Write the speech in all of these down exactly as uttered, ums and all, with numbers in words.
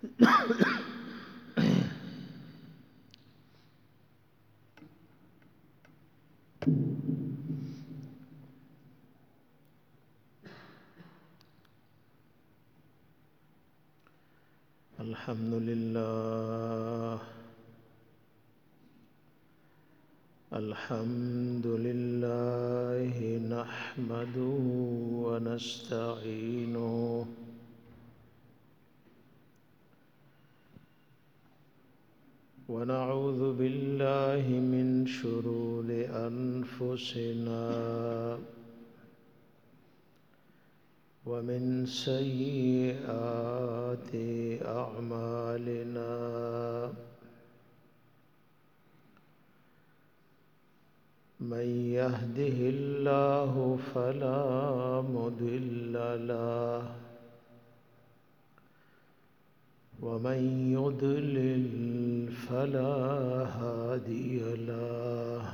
الحمد لله الحمد لله نحمده ونستعينه ونعوذ بالله من شرور أنفسنا ومن سيئات أعمالنا من يهده الله فلا مضل له ومن يضلل فلا هادي له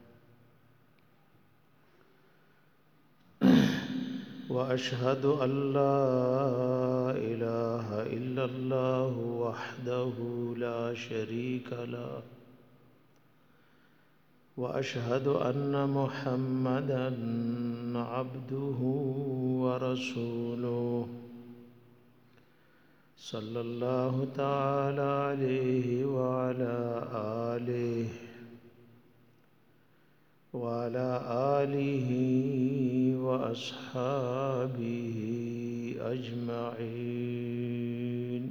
وأشهد أن لا إله إلا الله وحده لا شريك له وأشهد أن محمدًا عبده ورسوله صلى الله تعالى عليه وعلى آله وعلى آله وأصحابه أجمعين.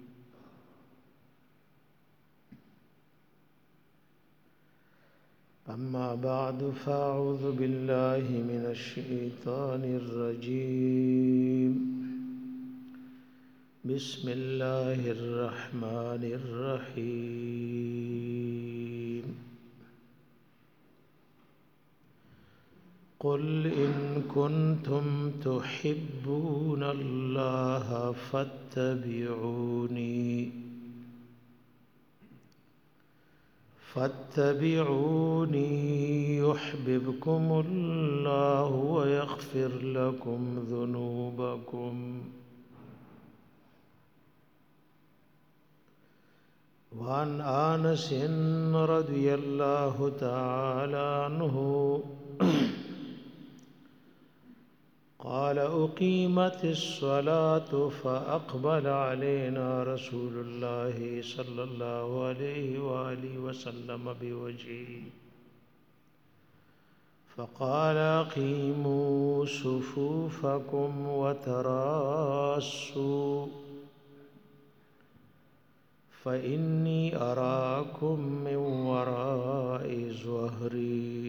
أما بعد فأعوذ بالله من الشيطان الرجيم. بسم الله الرحمن الرحيم. قل إن كنتم تحبون الله فاتبعوني فاتبعوني يحببكم الله ويغفر لكم ذنوبكم. وعن أنس رضي الله تعالى عنه قال أقيمت الصلاة فأقبل علينا رسول الله صلى الله عليه وآله وسلم بوجهه فقال أقيموا صفوفكم وتراصوا فإني أراكم من وراء ظهري.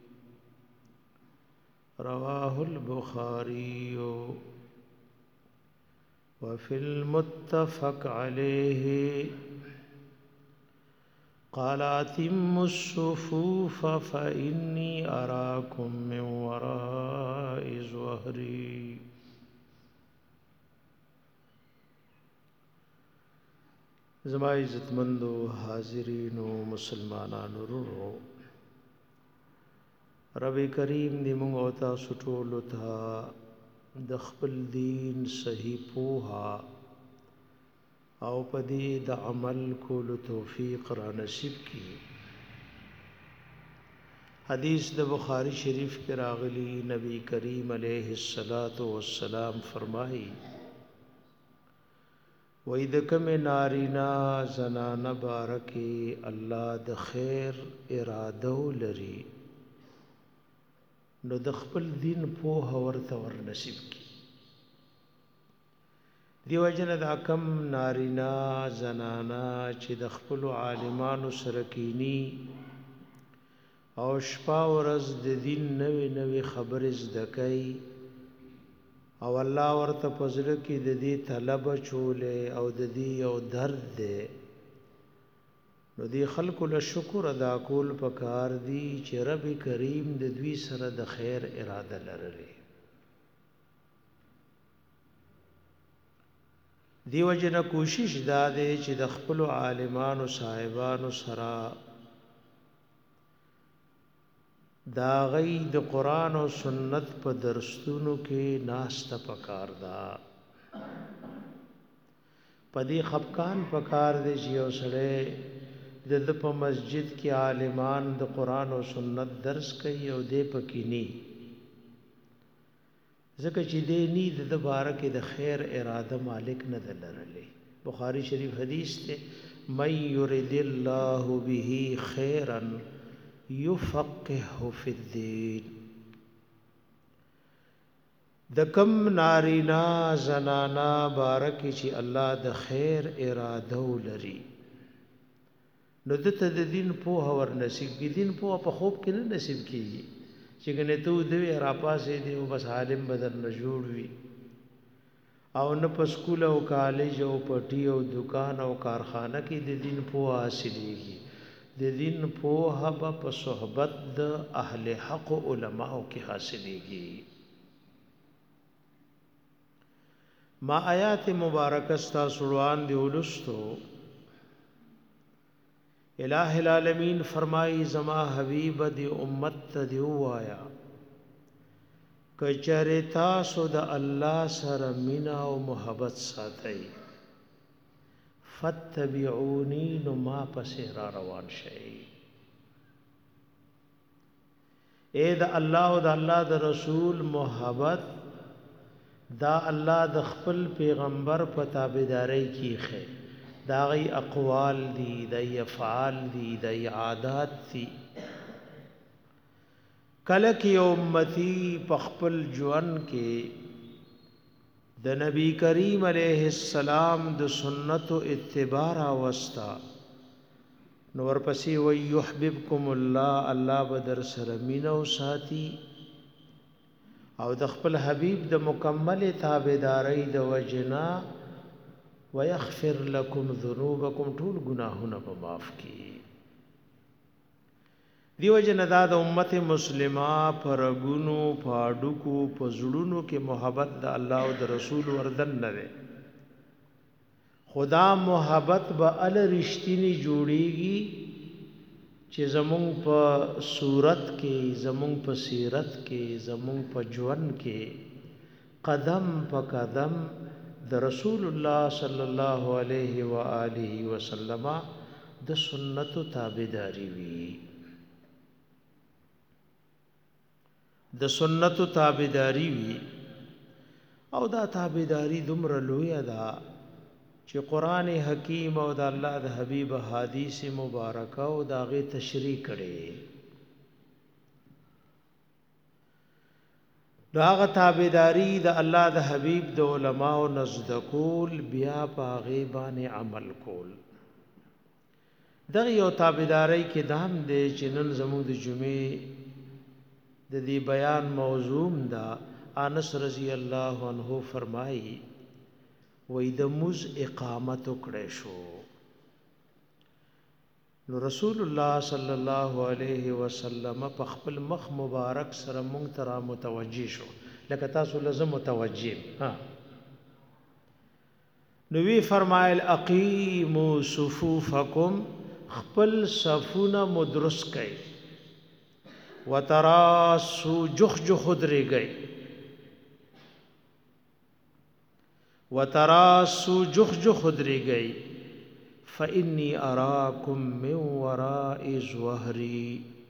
رواه البخاري. وفي المتفق عليه قال أتموا الصفوف فإني أراكم من وراء ظهري. زما عزتمندو حاضرینو مسلمانانو ورو رب کریم دې موږ او تاسو ټولو ته د خپل دین صحیح پوها او پدې د عمل کولو توفیق را نصیب کړي. حدیث د بخاری شریف کې راغلی نبی کریم علیه الصلاۃ والسلام فرمایي وې د کوم نارینا زنانه بارکه الله د خیر اراده لري نو د خپل دین په ورته ور نصیب کی. دیو جن د کم نارینا زنانا چې د خپل عالمانو سره کینی او شپه ورځ د دین نوې نوې خبرې زده کوي او الله ورته پزړه کې د دې طلب چولې او د دې یو درد ده نو دی خلق له شکر ادا کول پکار دی چې رب کریم د دوی سره د خیر اراده لري. دیو جن کوشش دا دی چې د خپل عالمانو صاحبانو سره دا غي د قران او سنت په درسونو کې ناشته پکار دا پدې خفقان پکار دی چې یو سړی د په مسجد کې عالمان د قران او سنت درس کوي او دې پکې ني ځکه چې دې ني د بارکه د خیر اراده مالک نه دلرلې بخاری شریف حدیث ته من يرد الله به خيرا يفقهه في الدين د کم نارینا زنانا بارکی چې الله د خیر اراده ولري نو د ته د دین په اور نصیب کی دین په په خوب کې نه نصیب کیږي چې ګنې ته دوی را پاسې دی او بس عالم بدل نه جوړ وي او نه په سکول او کالج او پټي او دکان او کارخانه کې د دین په حاصلېږي د دین په هبه په صحبت د اهل حق علماء کې حاصلېږي ما آیات مبارکه ستا سروان دی ولستو الہ العالمین فرمائی زما حبیب دی امت دی وایا کچره تاسو د الله سره مینا او محبت ساتي فتبعونی نو ما پسې را روان شئ اے د الله او د الله د رسول محبت دا الله د خپل پیغمبر په تابعداري کیخه دا غي اقوال دي د افعال دي د عادات دي کله کې امتی په خپل ژوند کې د نبی کریم علیه السلام د سنت او اتباع واسطه نور پسې وي يحببكم الله الله بدر سره مينو ساتي او د خپل حبیب د مکمل تابعداري د وجنا ويغفر لكم ذنوبكم ټول گناهونه په معاف کی دیو جن د امت مسلمه پر غونو پاډو په زړونو کې محبت د الله او د رسول وردن نه خدا محبت به ال رښتینی جوړیږي چې زمون په صورت کې زمون په سیرت کې زمون په ژوند کې قدم په قدم د رسول الله صلی الله علیه و آله وسلم د سنت تابعداري وي د سنت تابعداري وي او دا تابعداري دومره لوی ده چې قران حکیم او د الله د حبیب حدیث مبارکه او داغه تشریح کړي داغه تابعداري د الله د حبیب د علماء او نزد کول بیا پاغه باندې عمل کول دغه یو تابعداري کې دام دي چې نن زموږ د جمعې د دې بیان موضوع دا انس رضی الله عنه فرمایي وې د مز اقامت کړې شو نو رسول الله صلی الله علیه وسلم په خپل مخ مبارک سره مونږ ته متوجي شو لکه تاسو لازم متوجي ها نو وی فرمایل اقیموا صفوفکم خپل صفونه مدرس کړئ وتراسو جخ جخ درېږئ وتراسو جخ جخ درېږئ فإني أراكم من وراء ظهري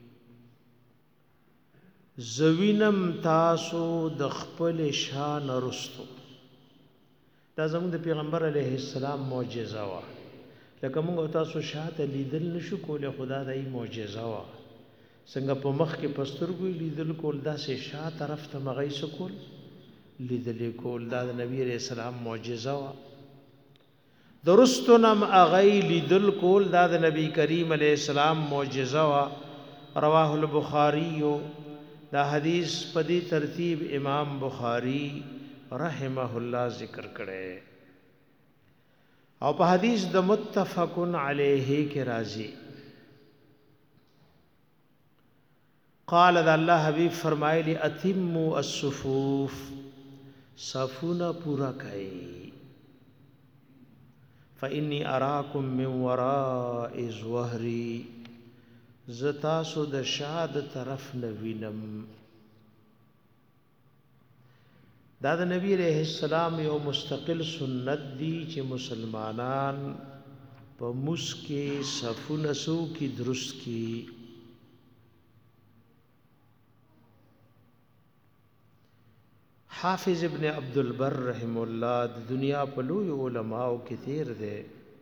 زوینم تاسو د خپل شان رستو دا زموږ د پیغمبر علیه السلام معجزه وا لکه موږ تاسو شاته لیدل نشو کوله خدا دای معجزه وا څنګه په مخ کې پسترګو لیدل کول دا سه شا طرف ته مغی سکول لیدل کول دا د نبی علیہ السلام معجزه وا درستنم اغی لیدل کول دا د نبی کریم علیہ السلام معجزه وا رواه البخاری دا حدیث پدی ترتیب امام بخاری رحمه الله ذکر کړي او په حدیث د متفقن علیه کې راځي قال ذا الله حبیب فرمایلی اتموا الصفوف صفونا پورا کړئ فإني أراكم من وراء ظهري زتا سود د شاد طرف نوینم دا د نبی علیہ السلام یو مستقل سنت دی چې مسلمانان په مسکه صفونه سو کی درست کی. حافظ ابن عبد البر رحم الله د دنیا په لوی علماء کې تیر دی.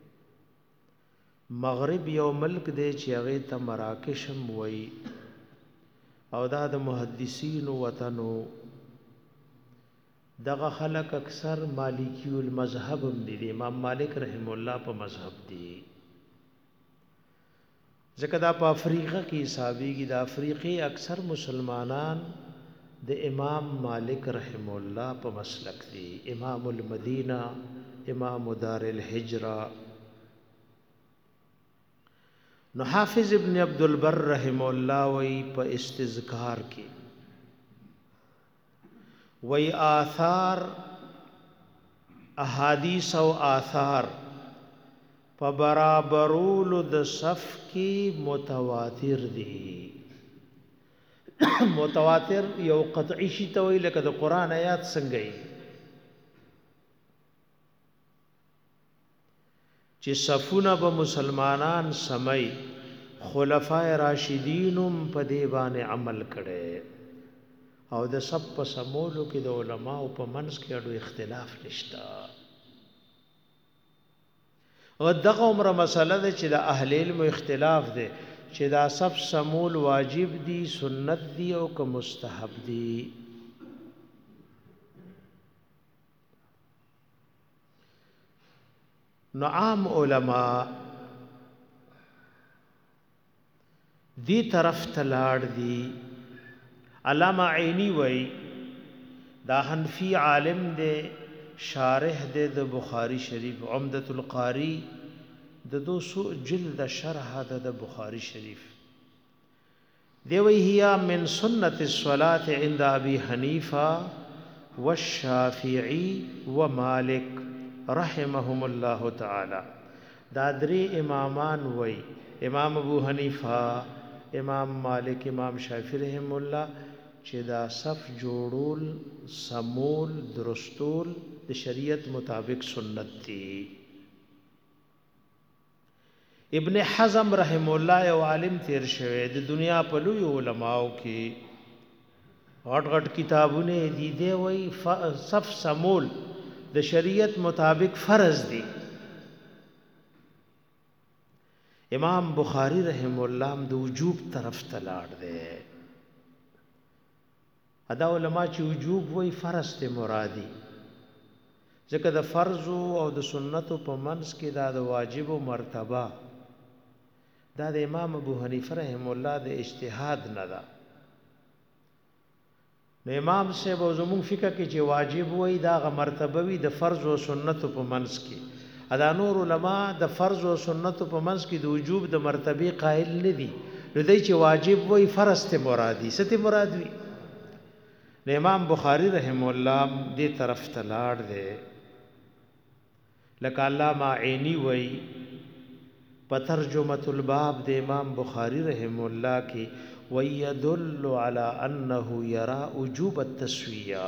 مغرب یو ملک دی چې هغه ته مراکش هم وای او دا د محدثین وطنو. دغه خلق اکثر مالکی المذهب هم دي. امام مالک رحم الله په مذهب دي. ځکه دا په افریقا کې حسابيږي. د افریقې اکثر مسلمانان د امام مالک رحم الله په مسلک دي. امام المدینه، امام دار الهجره. نو حافظ ابن عبد البر رحم الله وی په استذکار کې وی آثار احادیث او آثار په برابرولو د صف کې متواتر دي. متواتر یو قطعی شی ته وی لکه د قران آیات څنګه ای چې صفونه به مسلمانان سمای. خلفای راشدینم په دی باندې عمل کړي او د سب په سمولو کې د علماو په منځ کې اډو اختلاف نشتا. او دغه عمره مسله ده چې د اهل علم اختلاف ده چې دا سب سمول واجب دي، سنت دي او که مستحب دي. نو عام علماء دی طرف تلاړ دي. علامہ عینی وی دا حنفی عالم دے، شارح دے د بخاری شریف، عمدۃ القاری د دو سو جلد شرح د بخاری شریف دی. وی هي من سنت الصلاة عند ابي حنیفه والشافعی ومالک رحمهم الله تعالی. دا درې امامان وی، امام ابو حنیفه، امام مالک، امام شافعی رحم الله، چې دا صف جوړول سمول درستول د شریعت مطابق سنت دی. ابن حزم رحم الله یو عالم تیر شوی د دنیا په لوی علماو کې غټ غټ کتابونه دي. دی وی صف سمول د شریعت مطابق فرض دی. امام بخاری رحم الله هم د وجوب طرف ته لاړ دی. ادا علماء چې وجوب وای فرض ته مرادي، ځکه د فرض او د سنتو په منځ کې دا د واجب او مرتبه دا د امام ابو حنیفه رحم الله د اجتهاد نه ده. نو امام صاحب او زمون فقہ کې چې واجب وای دا غ مرتبه وي د فرض او سنتو په منځ کې. ادا نور علماء د فرض او سنتو په منځ کې د وجوب د مرتبه قائل نه دي. نو دای چې واجب وای فرض ته مرادي، ست مراد وي. نو امام بخاری رحم الله دې طرف ته لاړ دی. لکه علامہ عینی وای په ترجمه الباب د امام بخاری رحم الله کې ويدل على انه يرى وجوب التسويه.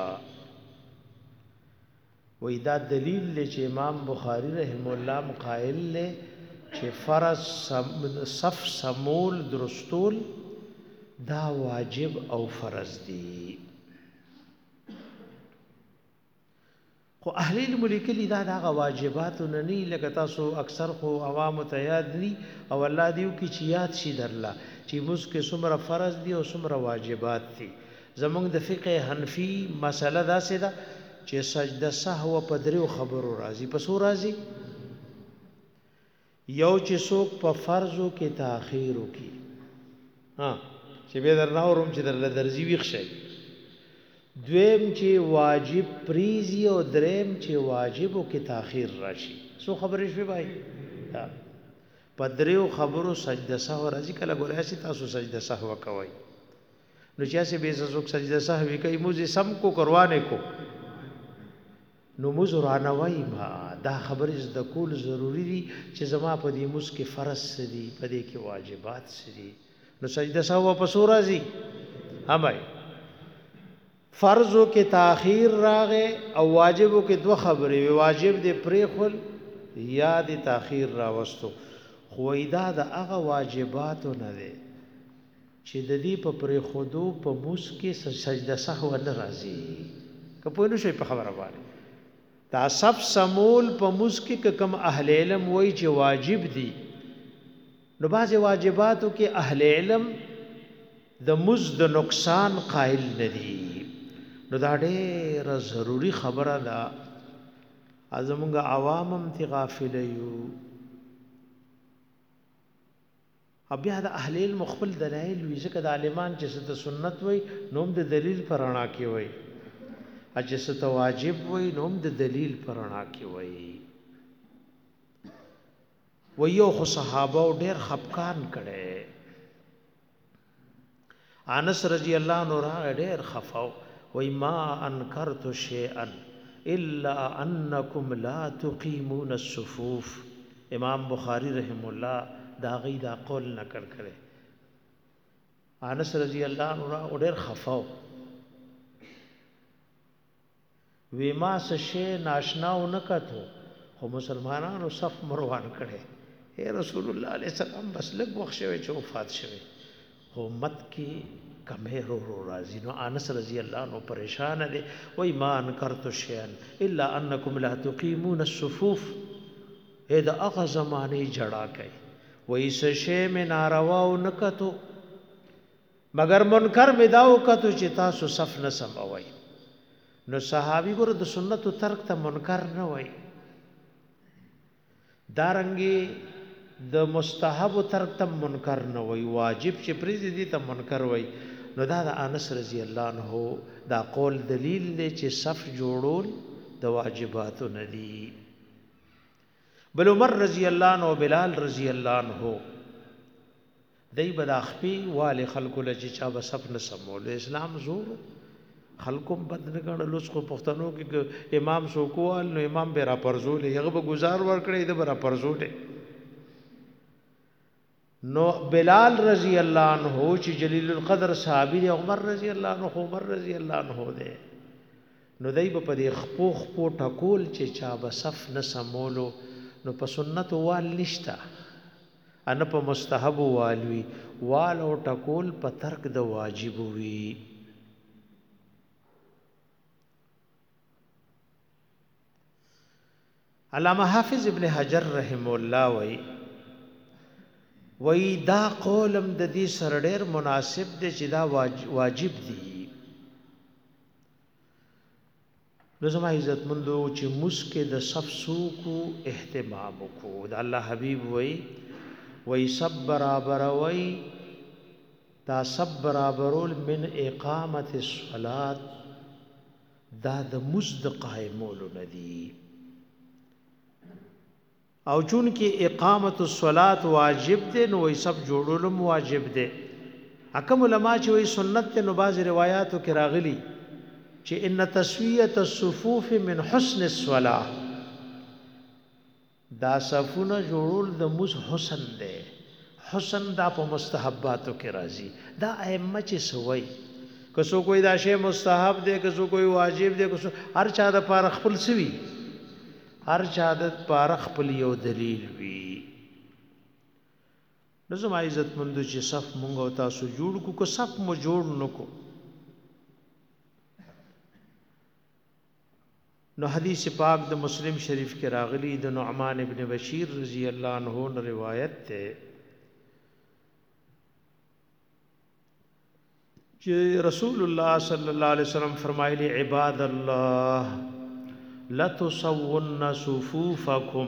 وې دا دلیل لې چې امام بخاری رحم الله قائل لې چې فرض صف سمول درستول دا واجب او فرض دي. خو اهل علم لیکلي دا دغه واجبات نه نه لکه تاسو اکثر خو عوام ته یاد دي او الله دیو کی چې یاد شي درلا چې موږ کې څومره فرض دي او څومره واجبات دي. زمونږ د فقه حنفي مسله دا سه ده چې سجده سهو په دریو خبرو راځي. په څو راځي؟ یو چې څوک په فرضو کې تاخير وکي، ها چې به درنه وروم چې در درځي ویښ شي. دویم چې واجب پریزي او دریم چې واجبو کې تاخير راشي. څو خبرې شوي بھائی؟ په دریو خبرو سجده سهو راځي. کله ګورئ چې تاسو سجده سهو کوي نو چې اسه به زوک سجده سهو کوي موږ سم کو کروانه کو نو موږ رانوي ما دا خبرې د کول ضروری دي چې زما په دې موږ کې فرض سدي، په دې کې واجبات سدي. نو سجده سهو په سورہ زی هم فرضو کې تاخير راغې او واجبو کې دوه خبرې، واجب دې پرېخل یا دې تاخير راوستو. خو دا د هغه واجباتو نه دی چې د دې په پرېخودو په موس کې سجده سهو نه راځي. که پوه نه شئ په خبره باندې، دا صف سمول په موس کې کم اهل علم وایي چې واجب دي، نو بعضې واجباتو کې اهل علم د موس د نقصان قائل نه دي. نو دا ډېره ضروري خبره ده. زمونږ عوام هم تی غافله یو. بیا د اهل علم خپل دلایل وي، ځکه د عالمان چې څه ته سنت وایي نو هم د دلیل په رڼا کې وایي، چې څه ته واجب وایي نو هم د دلیل په رڼا کې وایي. و یو خو صحابه ډېر خفقان کړی. انس رضی الله عنه راغی ډېر خفاو، وای ما انکرت شیئا الا انکم لا تقیمون الصفوف. امام بخاری رحم الله دا غي دا قول نقل کړي. انس رضی الله عنه ډېر خفاو، وی ما څه شی ناشناو نکاتو خو مسلمانانو صف مروان کړي. اے رسول الله علیه السلام بس لږ وخت شوی چې وفات شوی، خو امت کې کمه رو رو راځي. نو انس رضی الله عنه پریشان دی، وای ما انکرت شیئا الا انکم لا تقیمون الصفوف. اے دا هغه زمانه جڑا کوي، وای څه شی مې ناروا او نکتو مگر منکر مې دا وکتو چې تاسو صف نه سموئ. نو صحابي ګور د سنتو ترک ته منکر نه وای، دارنګي د مستحب ترک ته منکر نه وای، واجب چې پریزي دي ته منکر وای. نو دا د انس رضی الله عنه دا قول دلیل دی چې صف جوړول د واجباتو نه دي. بل عمر رضی الله عنه او بلال رضی الله عنه دای بد اخفي وال خلق له چې چا صف نه سمول. اسلام زور خلقم بد نه ګڼل. اوس خو پښتنو کې امام سو کوال نو امام به را پرزول هغه به گزار ور کړی د را پرزول. نو بلال رضی الله عنه چې جلیل القدر صحابي دی، عمر رضی الله عنه عمر رضی الله عنه دی، نو دای په دې خپو خپو ټکول چې چا به صف نه سمولو. نو په سنت وال نشتا، ان په مستحب والوي وال او ټکول په ترک د واجب وي. علامہ حافظ ابن حجر رحم الله وی وی دا قولم د دې سره ډېر مناسب دی چې دا واجب دی. نو زما عزت مندو چې مسکه د صف سوکو اهتمام کو. د الله حبیب وی وی سب برابر وی دا سب برابرول من اقامت الصلاة، دا د مزد قائمولو ندی. او چون کې اقامت الصلاة واجب دی نو وی سب جوړولم واجب دی. حکم علما چې وی سنت ته نو باز روایتو کې راغلی چې ان تسویه الصفوف من حسن الصلاة، دا صفونه جوړول د مس حسن دی. حسن دا په مستحباتو کې راځي. دا ائمه چې سوي کسو کوئی دا شی مستحب دی، کسو کوئی واجب دی، کسو هر چا د پاره خپل سوي، هر چا د پاره خپل یو دلیل وي. نو زما عزت مندو چې صف مونږ او تاسو جوړ کو، کو صف مو جوړ نکو. نو حدیث پاک د مسلم شریف کې راغلی د نعمان ابن بشیر رضی الله عنه روایت ته چې رسول الله صلی الله علیه وسلم فرمایلی عباد الله لتصون صفوفکم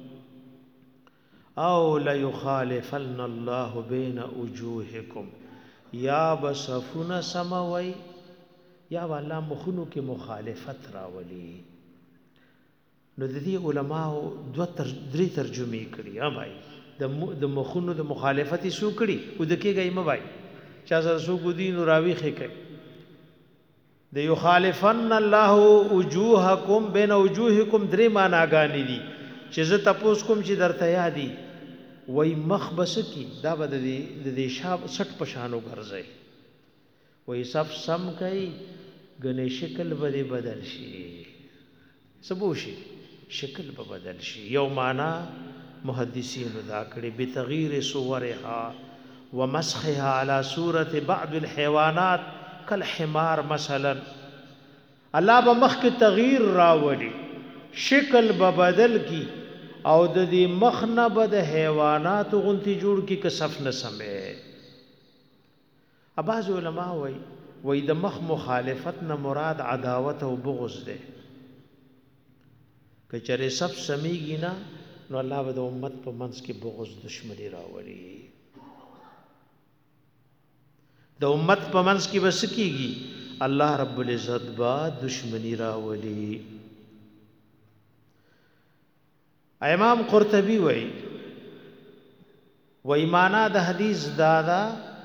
او ليخالفن الله بين وجوهکم. یا بصفون سموي یا والله مخونو کې مخالفت راولي. نو د دې علماء دو تر درې ترجمه کړي. ها بھائی د د مخونو د مخالفت شو کړي او د کېږي م بھائی چا سره سو ګدین راوي خې کوي. د یخالفن الله وجوهکم بین وجوهکم درې معناګانې دي چې زه تاسو کوم چې درته یادي وای مخ بس کی دا بد دي د دې شاب سټ پشانو ګرځي. وای صف سم کوي غنې شکل به بدل شي سبو شي شکل به بدل شي یو معنا محدثین دا کړي بتغیر صورها ومسخها على صورت بعض الحيوانات كالحمار مثلا الله به مخ کې تغییر راوړي شکل به بدل کی او د دې مخ نه به د حیوانات غونتی جوړ کی کسف نه سمې اباظ علماء وای وای د مخ مخالفت نه مراد عداوت او بغض ده کچره سب سمېږي نه نو الله به د امت په منځ کې بغض دشمنی راوړي د امت په منځ کې بس کیږي الله رب العزت با دشمنی راوړي امام قرطبی وای وای معنا د حدیث دادا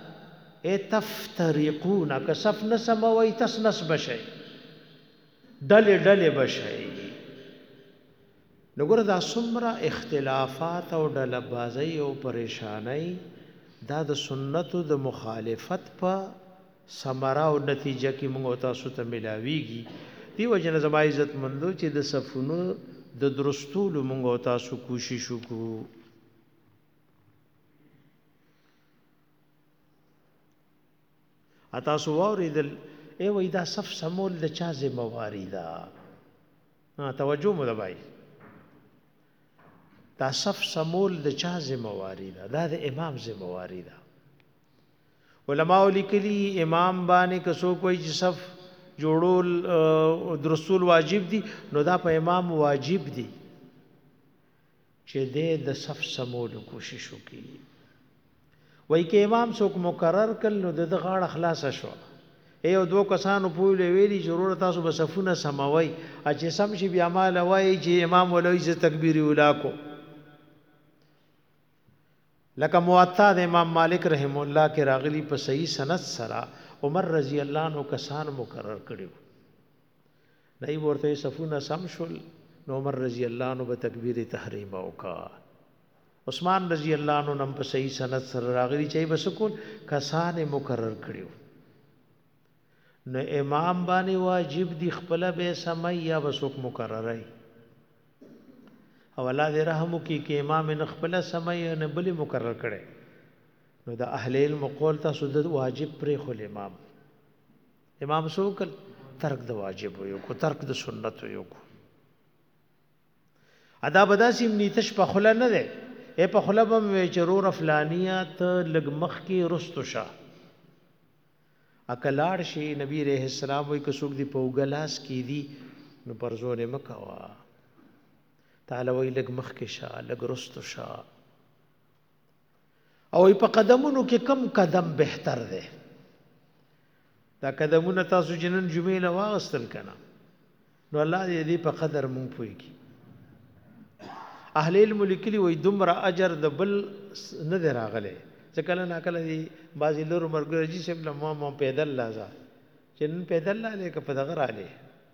اتفترقون کسف نسم وای تسنس بشي دل دل بشي نګور دا سمرا اختلافات او ډله بازی او پریشانی دا د سنتو د مخالفت په ثمره او نتیجه کې موږ تاسو ته ملاويږي دی وجنه زما عزت مندو چې د صفونو د درستول موږ تاسو کوشش وکړو اتا سو اوریدل ای وای دا صف سمول د چا ذمہواری ده ها توجه مو دبای دا صف سمول د چا ذمہواری ده دا د امام ذمہواری ده علماء لیکلي امام باندې کسو کوئی چې صف جوړول درسول واجب دي نو دا په امام واجب دي چې د صف سمول کوشش وکړي وای کې امام څوک مقرر کړي نو د غاړه خلاص شو ایو دو کسانو په ویلي ضرورت تاسو به صفونه سموي چې سم شي بیا مال وای چې امام ولوي چې تکبیر اولا کو لکه موطا د امام مالک رحم الله کې راغلی په صحیح سند سره عمر رضی الله عنه کسان مقرر کړو دای ورته صفونه سم شول نو عمر رضی الله عنه به تکبیر تحریم وکا عثمان رضی الله عنه نم په صحیح سند سره راغلی چې بسکون کسان مقرر کړو نو امام باندې واجب دی خپل به سمای یا وسوک مقررای او الله دې رحم وکي کې امام نه خپل سمای نه بل مقرر کړي نو د اهل علم قول تاسو د واجب پرې خل امام امام سوکل ترک د واجب یو کو ترک د سنت یو کو ادا بداسي نیتش په خله نه ده اے په خله بم چرور فلانیات لګمخ کې رستو شه اکلاړ شي نبی رحم السلام وای کڅوګ دی په وګلاس کې دی نو پرزونه مکوا تعالی وای لګ مخ کې شا لګ رستو شا او په قدمونو کې کم قدم بهتر ده دا قدمونه تاسو جنن جمعې له واغستل کنا نو الله دې په قدر مونږ پويږي اهل علم لیکلي وای دومره اجر د بل نه دراغله ځکه نه کله دی بازی لور مرګرجی سم له مو مو پیدل لازا چنن پیدل لاله ک په دغه رااله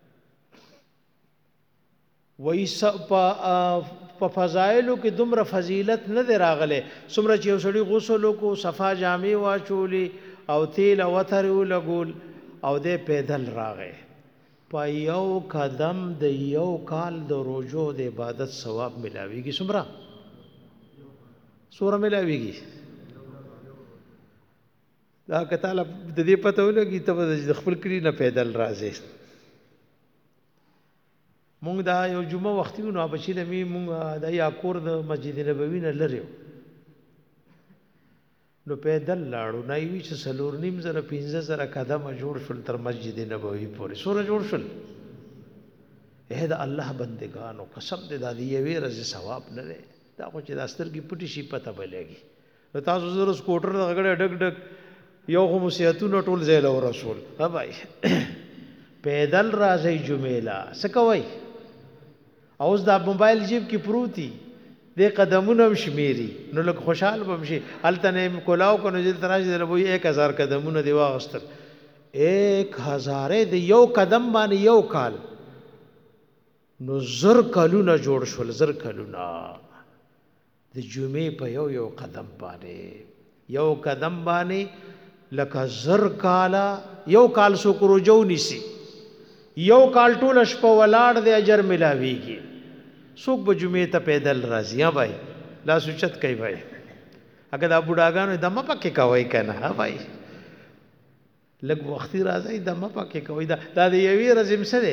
وای په فضایلو کې دومره فضیلت نه دراغله څومره چې وسړي غسل کو صفا جامې واچولې او تیل او وتر ولګول او دې پیدل راغې په یو قدم د یو کال د روزو د عبادت ثواب ملاويږي څومره سوره ملاويږي دا کتاله د دې پته ولګي ته د خپل کلی نه پیدل راځي مونږ دا یو جمعه وختونو ابشي د می مونږ د یا کور د مسجد نبوي نه لري نو پیدل لاړو نه وی چې سلور نیم زره پنځه زره قدم جوړ شول تر مسجد نبوي پورې سوره جوړ شول اې دا الله بندگانو قسم دې د دې وی رز ثواب نه ده دا خو چې د استر کی پټي شي پته بلېږي نو تاسو زره سکوټر دغه ډک ډک یو خو مسیاتونو ټول زیل او رسول ها بھائی پیدل راځي جمعه سکوي اوس دا موبایل جیب کې پروتي د قدمونو شمیري نو لکه خوشحال بمشي التنه کولاو کو نو تراج د لوی ایک هزار قدمونه دی واغستل ایک هزار د یو قدم باندې یو کال نو زر کلونه جوړ شول زر کلونه د جمعې په یو یو قدم باندې یو قدم باندې لکه زر کالا یو کال سو کرو جو نسی یو کال ټول شپه ولاړ دی اجر ملاویږي څوک به جمعې ته پیدل راځي ها بھائی لا سوچت کوي بھائی اگر دا بوډاګانو دمه پکې کوي کنه ها بھائی لږ وختي راځي دمه پکې کوي دا دا د یوې رزم سره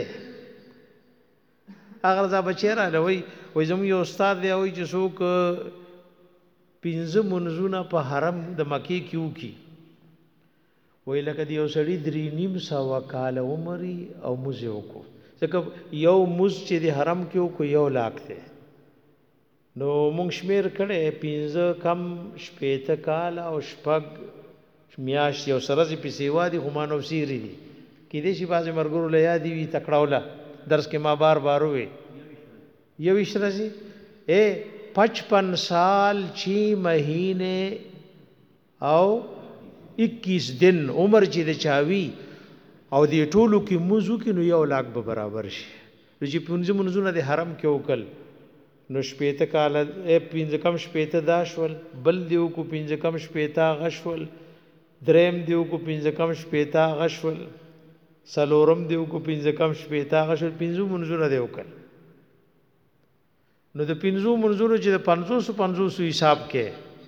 اگر دا بچیرا لوي وای زمو یو استاد دی وای چې څوک پنځه منځونه په حرم د مکی کیو کی وای لکه دی یو سړی درې نیم سو کال عمرې او مزه وکړو ځکه یو مز چې د حرم کیو کو یو لاک دی نو مونږ شمیر کړي پنځه کم شپېته کال او شپږ میاش یو سره چې پیسېوا دي همانو سیری دي کې دې شي بازه مرګورو لیا دی وی تکړاوله درس کې ما بار بار وې یو اشرزي اے پچپن سال چھ مہینے او اکیس دن عمر چې د چاوي او دی ټولو کې موضوع کې نو یو لاک به برابر شي چې پنځه منځونه د حرم کې وکړ نو شپېته کال پنځه کم شپېته داشول بل دیو کو پنځه کم شپېته غشول دریم دیو کو پنځه کم شپېته غشول سلورم دیو کو پنځه کم شپېته غشول پنځه منځونه دی وکړ نو د پنځو منځونو چې د پنځوس پنځوس حساب کې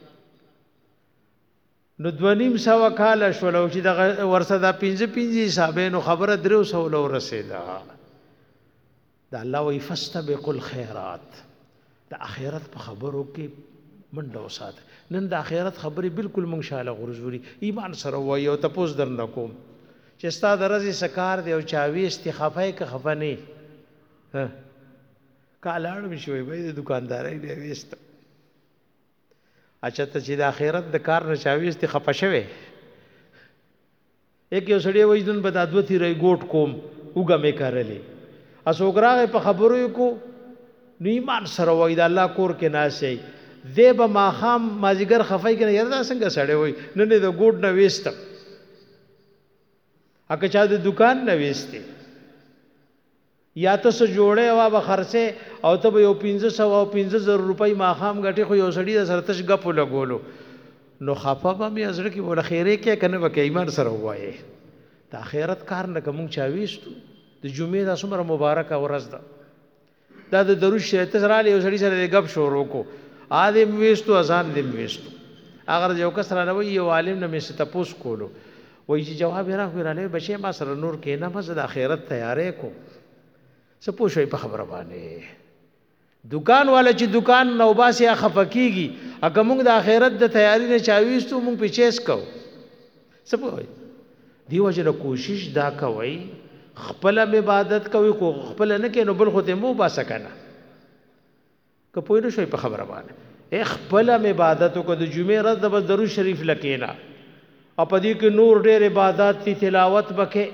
نو دونیم سو کال شول او چې د ورسره د پنځه پنځه حسابې نو خبره درو سو لو رسیدا دا الله وی فاستبقوا الخيرات د اخرت په خبرو کې منډه وسات نن د اخرت خبرې بالکل مونږ شاله غرزوري ایمان سره وایو ته پوس در نکوم چې ستا درځي سکار دی او چاوي استخافه کې خفه نه ها کالاړ مشوي به د دکاندارای دی وست اچھا ته چې د اخرت د کار نشاوي استخافه شوه یک یو سړی وای دن په دادوتی ری ګوټ کوم وګه مې کارلې اسوګراغه په خبرو کو نو ایمان سره وای د الله کور کې ناشي دی به ماخام مازیګر خفای کنه یاره دا څنګه سړی وای نه نه د ګوټ نه وېست اګه چا د دکان نه وېسته یا ته څه جوړه وا به خرڅه او ته به یو پنځه سو او پنځه زره روپۍ ماخام غټي خو یو سړی د سره تش غپ لګولو نو خفا به مې ازره کې ولا خیره کې کنه به ایمان سره وایي د اخرت کار نه کوم چاويستو د جمعې د اسمر مبارک ورځ ده دا د درود شریعت سره یو سړی سره غپ شروع کو ادم وېستو اذان دې وېستو اگر یو کس را نه وي یو عالم نه مې ستپوس کولو وای چې جواب راغی را نه بچي ما سره نور کې نه مزه د اخرت تیارې کو سپو شوي په خبره باندې دکان والا چې دکان نو باسي خفقيږي اګه موږ د اخرت د تیاری نه چاويستو موږ پیچېس کو سپو دیو جن کوشش دا کوي خپل عبادت کوي کو خپل نه کې نو بل خو ته مو باسه کنه که پوه نه شوي په خبره باندې خپل عبادت کو د جمعې ورځ د درود شریف لکینا او په دې کې نور ډېر عبادت تی تلاوت وکې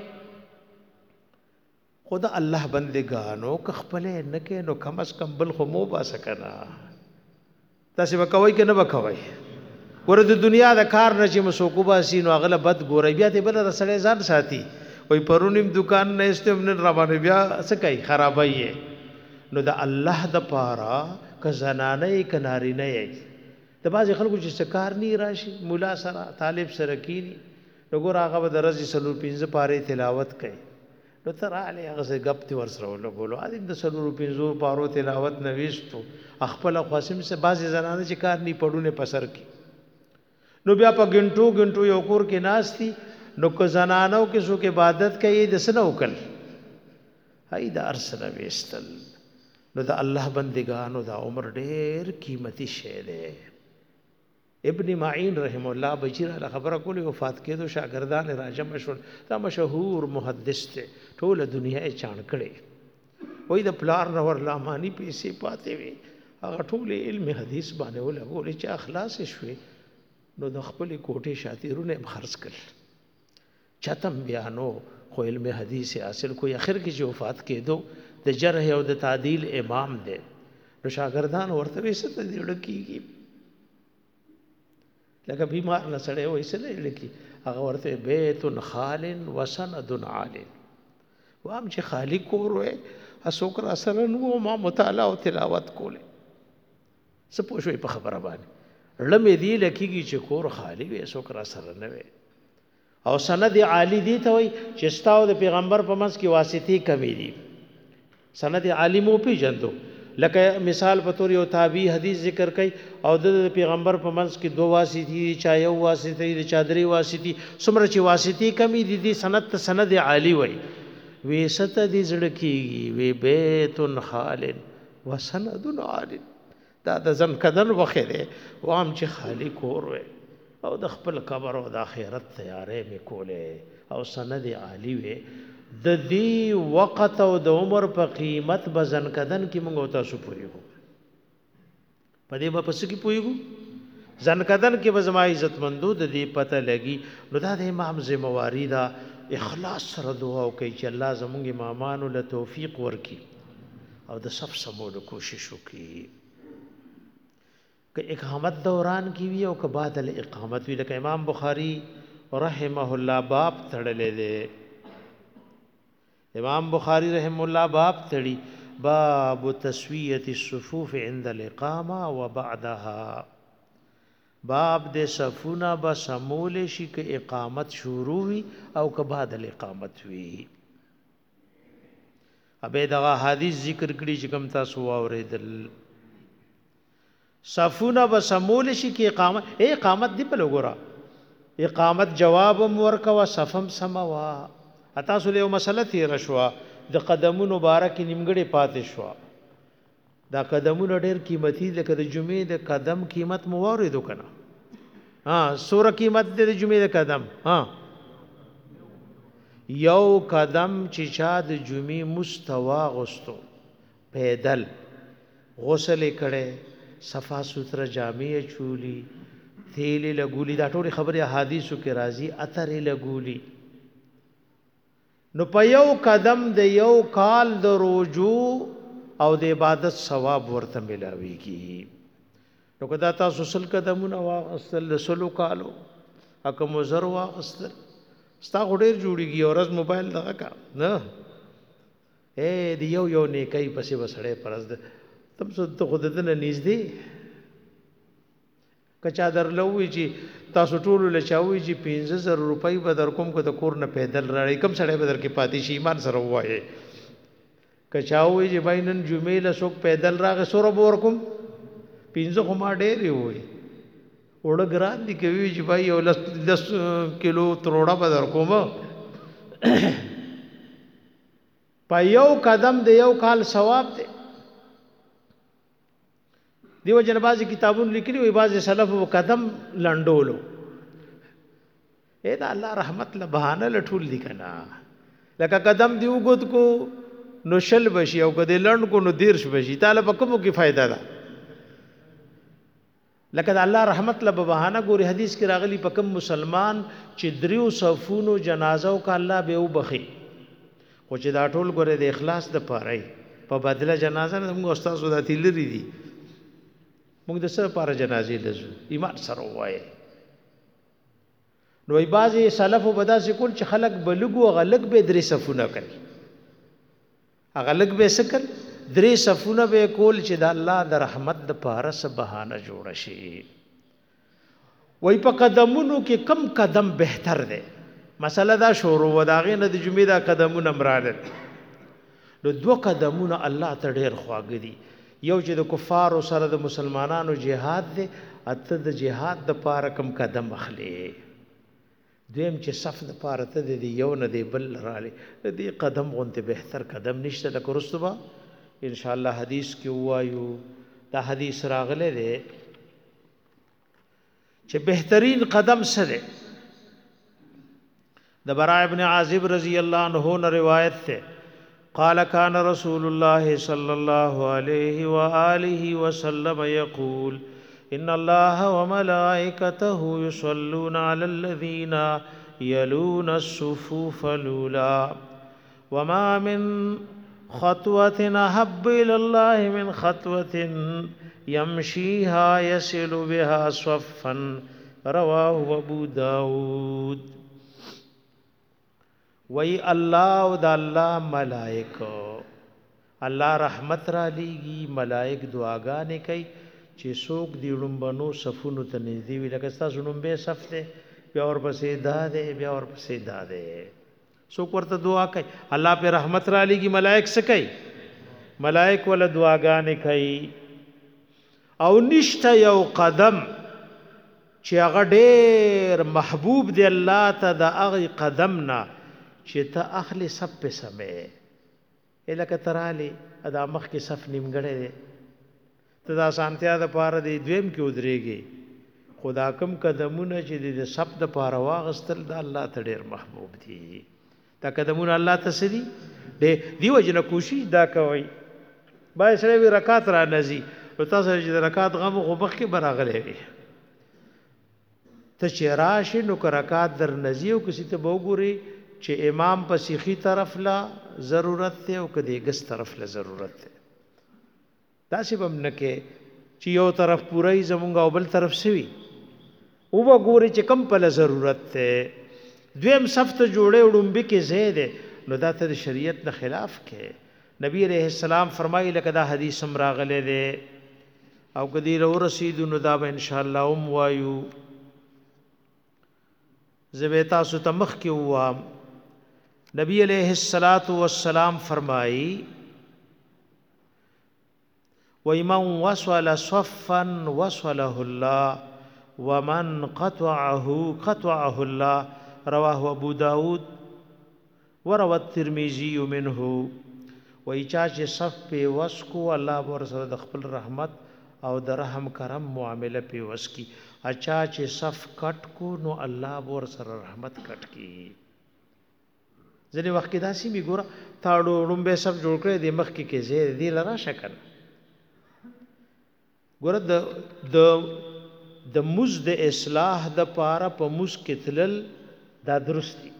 خدا الله بندگانو که خپل نه کې نو کم از کم بل خو مو با سکنا تاسو وکوي کې نه وکوي ور د دنیا د کار نه چې مسوکوبا سي نو اغله بد ګوري بیا ته بل رسړې ځان ساتي وای پرونیم دکان نه استم نه روانه بیا څه کوي خرابایي نو د الله د پاره ک زنانه ک نارینه د بعض خلکو چې سکار نی راشي مولا سره طالب سره کینی نو ګور هغه د رزي سلو پنځه پاره تلاوت کوي نو تر علی هغه څه غپ تی ورسره ولګولو ادم د سلو پنځو پارو تلاوت نويستو خپل خاصم سه بعض زنانه چې کار نی پړونه پسر کی نو بیا په غنټو غنټو یو کور کې ناشتي نو کو زنانو کې څوک عبادت کوي د سنو وکړ هاي د ارسل وستل نو د الله بندگانو دا عمر ډېر قیمتي شی دی ابن معین رحم الله بچیره خبره کولی وفات کېدو شاګردان راجم شول دا مشهور محدث ته ټول دنیا یې چاڼ کړي وای د پلار نور لامانی پیسې پاتې وي هغه ټول علم حدیث باندې ولګول چې اخلاص شوي نو د خپل کوټې شاتیرونه خرڅ کړ چتم بیانو خو علم حدیث حاصل کوی اخر کې چې وفات کېدو د جرح او د تعدیل امام دی نو شاګردان ورته وسه ته دی لکېږي لکه بیمار نه سړی وایي څه نه لکي هغه ورته بیت خال وسند عال وام چې خالی کور وې اسوک را سره نو ما مطالعه او تلاوت کوله څه پوه شوي په خبره باندې لمې دی لکېږي چې کور خالی وي اسوک را سره نه وي او سند عالی دی ته وای چې ستاو د پیغمبر په منځ کې واسطي کمی دي سند عالی مو پیژندو لکه مثال په تور یو تابعی حدیث ذکر کوي او د پیغمبر په منځ کې دوه واسطي چا یو واسطي د چادري واسطي څومره چې واسطي کمی دي دي سند ته سند عالی وای وی ست دي زړه کیږي وی بیت خالد وسند عال دا د ځن کدن وخره وام چې خالی کور وي او د خپل قبر او د آخرت تیارې میکوله او سند عالی وي د دې وخت او د عمر په قیمت بزن کدن کې موږ تاسو پوهیږو په دې په پس کې پوهیږو ځن کدن کې به زما عزت مندو د دې پته لګي نو دا د امام ذمہواری دا اخلاص سره دعا وکړي چې الله زموږ امامانو له توفیق ورکړي او د صف سمولو کوشش وکړي که اقامت دوران کی وی او که بعد الاقامت وی لکه امام بخاری رحمه الله باب تړلې ده امام بخاری رحم الله باب تړي باب تسویه الصفوف عند الاقامه وبعدها باب د صفونه به سمول شي که اقامت شروع وي او که بعد الاقامت وي ابه دا حدیث ذکر کړي چې کوم تاسو واورېدل صفونه به سمول شي کې اقامت اے اقامت دی په لګورا اقامت جواب ورکا و صفم سموا اتا سره یو مسله تیر شو د قدمونو مبارک نیمګړي پاتې شو دا قدمونو ډېر قیمتي دي کله جمعې د قدم قیمت مو واردو کنه ها سوره قیمت د جمعې د قدم ها یو قدم چې چا د جمعې مستوا غستو پیدل غسل کړي صفا سوتره جامع چولی تیل لګولی دا ټول خبره احادیثو کې راځي اثر لګولی نو په یو قدم د یو کال د رجوع او د عبادت ثواب ورته ملاويږي نو کدا تاسو سل قدمونه واغسل سلو کالو اکه مزر واغسل ستا غډیر جوړیږي اورز موبایل دغه کا نه اے دی یو یو نیکي پسې وسړې پرز تم څه ته خود دې نه نږدې کچا درلوي چې تاسو ټول له چاوي چې پنځه زره روپۍ به در کوم کو د کور نه پیدل راړي کم سړی به در کې پاتې شي ایمان سره وایي کچاوي چې باینن جمعې له څوک پیدل راغی سره به ورکوم پنځه خو ما ډېرې وي وړه ګران دي کوي چې بای یو لس کیلو تروړه به در کوم په یو قدم د یو کال ثواب دی دیو جن بازي کتابونو لیکلي وي بازي سلف و قدم لندولو اے دا الله رحمت له بهانه لټول دي کنه لکه قدم دی وګد کو نو شل بشي او کده لند کو نو دیرش بشي تعالی په کومو کې فائدہ ده لکه دا الله رحمت له بهانه ګوري حدیث کې راغلي په کوم مسلمان چې دریو صفونو جنازو کا الله به وبخي خو چې دا ټول ګوره د اخلاص د پاره په بدله جنازه موږ استاد ودا تلری دي موږ د سره پاره جنازې لزو ایمان سره وایي نو ای بازي سلف وبدا سکول چې خلق بلګو غلق به درې صفونه کوي غلق به سکل درې صفونه به کول چې د الله د رحمت د پاره سه بهانه جوړ شي وای په قدمونو کې کم قدم بهتر دی مسله دا شروع وداغه نه د جمعې دا قدمونه مراله نو دو قدمونه الله ته ډېر خواږه دي یو چې د کفارو سره د مسلمانانو جهاد دی اته د جهاد د پاره کم قدم اخلي دویم چې صف د پاره ته دی یو نه دی بل رالی دې قدم غونته بهتر قدم نشته د کرستبا ان شاء الله حدیث کې وایو دا حدیث راغله دی چې بهترین قدم سره د براء ابن عازب رضی الله عنه نے روایت ہے قال كان رسول الله صلى الله عليه واله وسلم يقول ان الله وملائكته يصلون على الذين يلون الصفوف الاولى وما من خطوه احب الى الله من خطوه يمشيها يصل بها صفا رواه ابو داود وی الله او د الله ملائکه الله رحمت را لیږي ملائک دعاګانې کوي چې څوک دی لومبنو صفونو ته نږدې وي لکه تاسو لومبه صف ته بیا ورپسې دا دی بیا ورپسې دا دی څوک ورته دعا کوي الله په رحمت را لېږي ملائک څه کوي ملائک ولا دعاګانې کوي او نشته یو قدم چې هغه ډېر محبوب دی الله ته د هغه قدم نه چې ته اخلي سب په سمې الکه ترالی ادا مخ کې صف نیمګړی دی ته دا سانتیا د پاره دی دویم کې ودرېږي خدا کم قدمونه چې د سب د پاره واغستل د الله ته ډېر محبوب دي دا قدمونه الله ته سدي دی دیو جن کوشش دا کوي بای سره وی رکعات را نزي او تاسو چې رکعات غو خو مخ کې براغلې وي ته چې راشي نو رکعات در نزي او کسي ته وګوري چې امام په سیخي طرف لا ضرورت ته او کدي ګس طرف لا ضرورت ته دا شی بم نکې چې یو طرف پورای زمونږ او بل طرف سوي او وګوري چې کم په ضرورت ته دویم صف ته جوړې وډمبي کې زید نو دا ته شریعت نه خلاف کې نبی عليه السلام فرمایي لکه دا حدیث هم راغله ده او کدی رو رسید نو دا به ان شاء الله هم وایو زبیتا سو تمخ کې هوا نبی علیہ الصلات والسلام فرمائی وَإِمَنْ وَصَلَ صَفًّا وَصَلَهُ اللَّهُ وَمَنْ قَطَعَهُ قَطَعَهُ اللَّهُ رواه ابو داود وروى الترمذي منه وَإِچَا چې صف په وسکو الله ورسره د خپل رحمت او د رحم کرم معامله په وسکی اچا چې صف کټ کو نو الله ورسره رحمت کټ کی ځنې وخت کې داسې می ګوره تاړو ړومبه سب جوړ کړی د مخ کې کې زه دی لرا شکل ګوره د د د مز د اصلاح د پاره په مز کې تلل دا درستی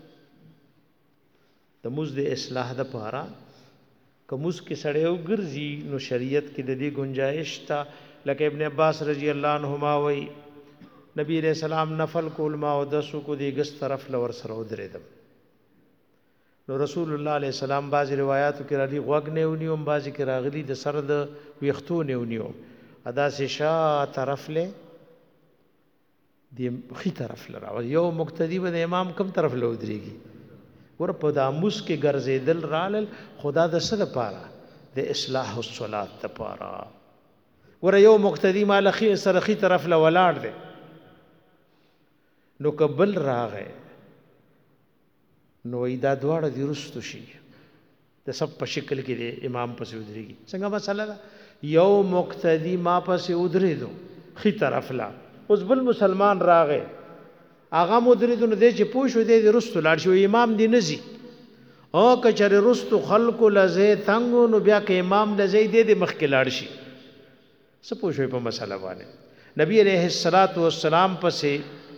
د مز د اصلاح د پاره کومس کې سړیو ګرځي نو شریعت کې د دې گنجائش تا لکه ابن عباس رضی الله عنهما وی نبی علیہ السلام نفل کول ما او دسو کو دی ګس طرف لور سره ودرېدم نو رسول الله علیه السلام باز روایتو کې راځي غوګ نه ونیوم باز کې راغلي د سر د ویختو نه ونیوم ادا سه شا طرف له دی خي طرف لرا یو مقتدی به امام کم طرف له ودرېږي ور په داموس کې ګرځیدل رالل خدا د څه لپاره د اصلاح الصلات لپاره ور یو مقتدی مال خي سرخي طرف له ولاړ دی نو قبل راغې نو ایدا دواړه دی رستو شي د سب په شکل کې دی امام پسې ودرېږي څنګه مسله ده یو مقتدی ما پسې ودرېدو خي طرف لا اوس بل مسلمان راغې اغه مدرید نو دې چې پوښو دې رستو لاړ شو امام دې نزي او کچره رستو خلق لزه تنګو نو بیا کې امام لزه دې دې مخ کې لاړ شي څه پوښوي په مسله باندې نبی عليه الصلاه والسلام پسې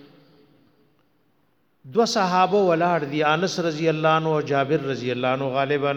دو صحابه ولاړ دي انس رضی الله عنه او جابر رضی الله عنه غالبا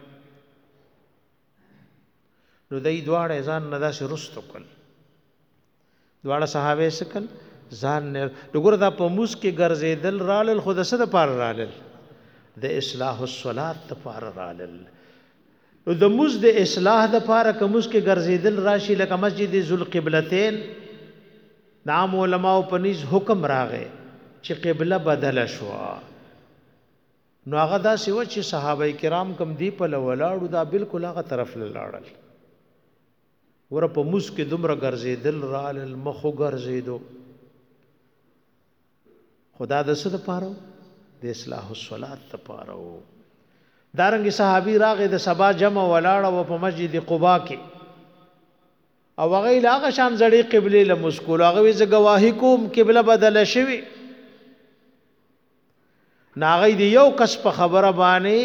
نو دای دواړه ځان ندا شي رستو کول دواړه صحابه سکل ځان نه وګوره دا په موس کې ګرځیدل رالل خود سره پار رالل د اصلاح الصلات ته پار رالل د موس د اصلاح د پار کومس کې ګرځیدل راشي لکه مسجد ذوالقبلتین نام علماء په نيز حکم راغې چې قبله بدل شو نو هغه دا سیو چې صحابه کرام کم دی په لولاړو دا بالکل هغه طرف لاړل ور په موس کې دومره ګرځیدل رالل مخو ګرځیدو خدا د څه لپاره د اصلاح الصلات لپاره دارنګ صحابي راغې د سبا جمع ولاړه و په مسجد قباء کې او هغه لاغه شان زړې قبله له مسکول هغه ز گواهی کوم قبله بدله شوی ناغې دی یو کس په خبره باندې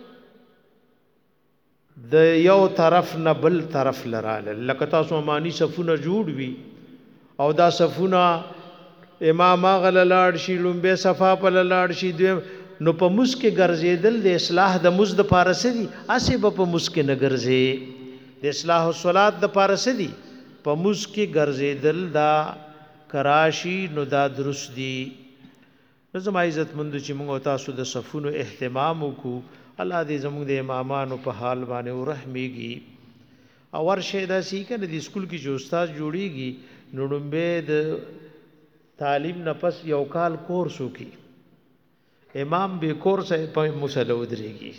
د یو طرف نه بل طرف لراله لکه تاسو مانی صفونه جوړ وی او دا صفونه امام غل لاړ شي لومبه صفا په لاړ شي نو په مسکه ګرځیدل د اصلاح د مز د پارسدي اسی په مسکه نه ګرځي د اصلاح الصلات د پارسدي په مسکه ګرځیدل دا کراشي نو دا درست دي زما عزت مند چې موږ تاسو د صفونو اهتمام وکړو الله دې زموږ د امامانو په حال باندې ورحمېږي او ورشه دا سی کنه د سکول کې جو استاد جوړیږي نړمبه د تعلیم نه پس یو کال کورس وکي امام به کورس په مصلی ودرېږي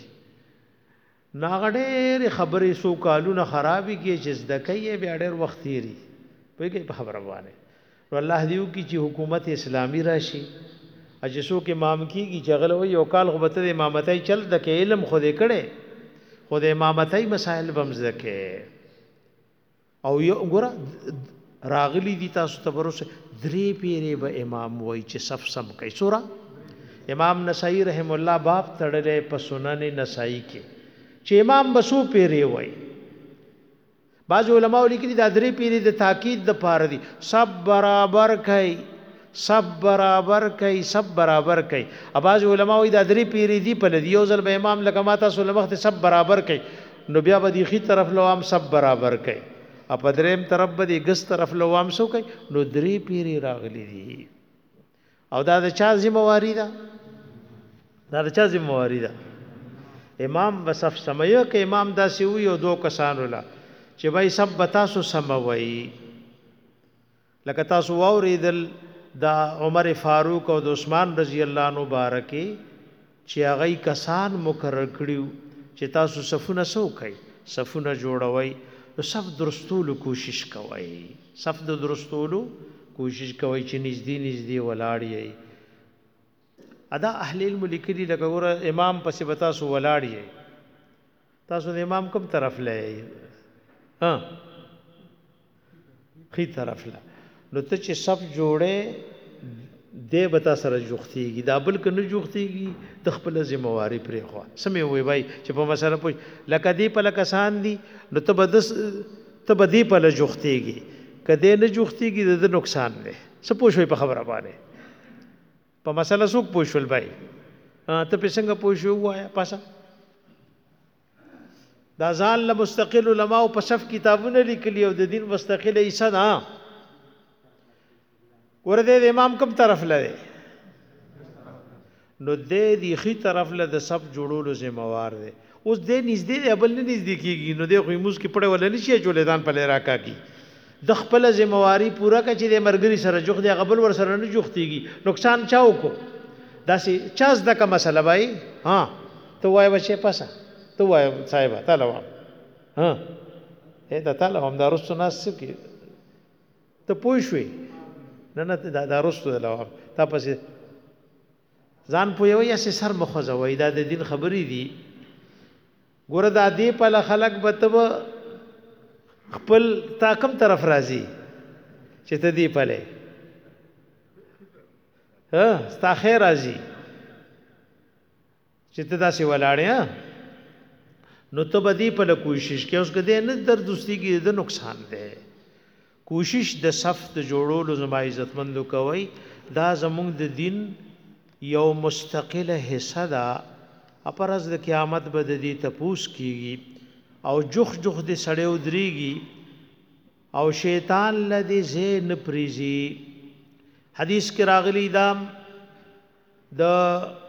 ناغړې خبرې سو کالونه خرابي کې چې زده کوي بیا ډېر وخت تیری په کې په خبره باندې نو الله دیو کی چې حکومت اسلامی راشي اجسو کې امام کیږي چې غلوي یو کال غوبته امامتای چل د کې علم خو دې کړي خو د امامتای مسائل بمزده کې او یو ګره راغلی دي تاسو ته ورسه درې پیری به امام وای چې صف سم کوي سورہ امام نسائی رحم الله باب تړلې په سنن نسائی کې چې امام بسو پیری وای بعض علماء لیکلي دا درې پیری د تاکید د پاره دي سب برابر کوي سب برابر کوي سب برابر کوي بعض علماء دا درې پیری دي په لدی یو ځل به امام لکه ماته سول وخت سب برابر کوي نو بیا به دی خي طرف لوام سب برابر کوي په دریم طرف به دی ګس طرف لوام سو کوي نو درې پیری راغلي دي او دا د چا ذمہواری ده دا د چا ذمہواری ده امام بصف سمایو کې امام داسې وي او دو کسانو لا چې وای سب بتاسو سموي لکه تاسو اوریدل دا عمر فاروق او د عثمان رضی الله عنه مبارکي چې هغه کسان مقرر کړیو چې تاسو صفونه سو کوي صفونه جوړوي نو صف درستولو کوشش کوي صف د درستولو کوشش کوي چې نږدې نږدې ولاړ یي ادا اهل علم لیکلي لکه ګوره امام پسې بتا سو ولاړ یي تاسو د امام کوم طرف لای ها خي طرف لا نو ته چې صف جوړې دې بتا سره جوختيږي دا بل کنه جوختيږي د خپل ذمہواری پرې خو سمې وي بھائی چې په مسله پوه لکه دې په لکسان دي نو ته بدس ته بدی په لجوختيږي کده نه جوختيږي د نقصان دی څه پوښوي په خبره باندې په مسله څوک پوښول بھائی ته په څنګه پوښو وایا پاسه دا ځان له مستقل علماء په صف کتابونه لیکلي او د دین مستقل ایسا نه ورته د امام کوم طرف لره نو دې دی خي طرف له د صف جوړولو ذمہوار دی اوس دې نږدې دی بل نه نږدې کیږي نو دې خو موږ کې پړې ول نه شي جوړیدان په لرا کا کی د خپل ذمہواری پورا کچې د مرګري سره جوخ دی قبل ور سره نه جوختيږي نقصان چاو کو داسې چاز د کا مسله بای ها ته وای بچي پاسه ته وای صاحب تعالی ها اې دا تعالی هم دا رسو ناس کی ته پوښوي نه نه دا دا رسو د لوام تا پسې ځان پویوي یا سر مخزوي دا د دین خبرې دي ګوره دا دی په خلق بتو خپل تا کوم طرف راځي چې ته دی پله ها ستا خیر راځي چې ته داسې ولاړې نو ته بدی په کوشش کې اوس کده نه در دوستی کې د نقصان ده کوشش د صف د جوړولو زما عزتمندو کوي دا زموږ د دین یو مستقله حصہ ده اپرز د قیامت به د دې تپوس کیږي او جخ جخ د سړیو دريږي او شیطان لدی زین پریزي حدیث کې راغلی دا د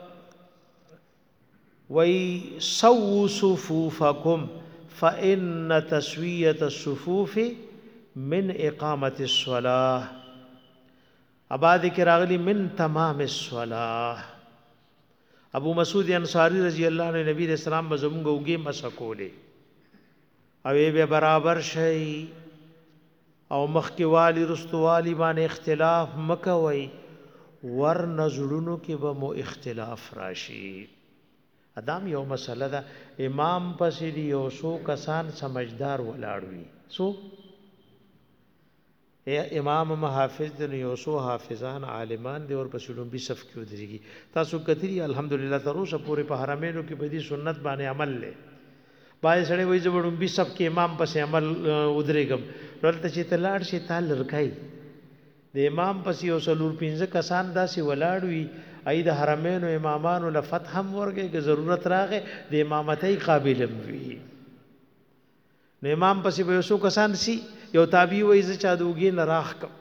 وی سو صفوفکم فإن تسویة الصفوف من اقامت الصلاة اباد کې راغلی من تمام الصلاة ابو مسعود انصاری رضی الله عنه نبی رسول الله مزمږ وګي مسکولې او به برابر شي او مخکی والی رستوالی باندې اختلاف مکوي ور نظرونو کې به مو اختلاف راشي ادم یو مسله ده امام پسې دی یو سو کسان سمجدار ولاړوي سو امام محافظ دی یو سو حافظان عالمان دی اور پسې لومبي صف کې ودرېږي تاسو کتري الحمدلله تر اوسه پورې په حرمینو کې بدی سنت باندې عمل لې بای سړی وای زبړم بي صف کې امام پسې عمل ودرېګم ورته چې تلاړ شي تال لرکای د امام پسې یو سلور پنځه کسان داسې ولاړوي اې د حرمینو امامانو له فتح هم ورګي که ضرورت راغې د امامتۍ قابل وي نو امام پسې به یو کسان سي یو تابعی وای ز چا دوګي نه راخ ک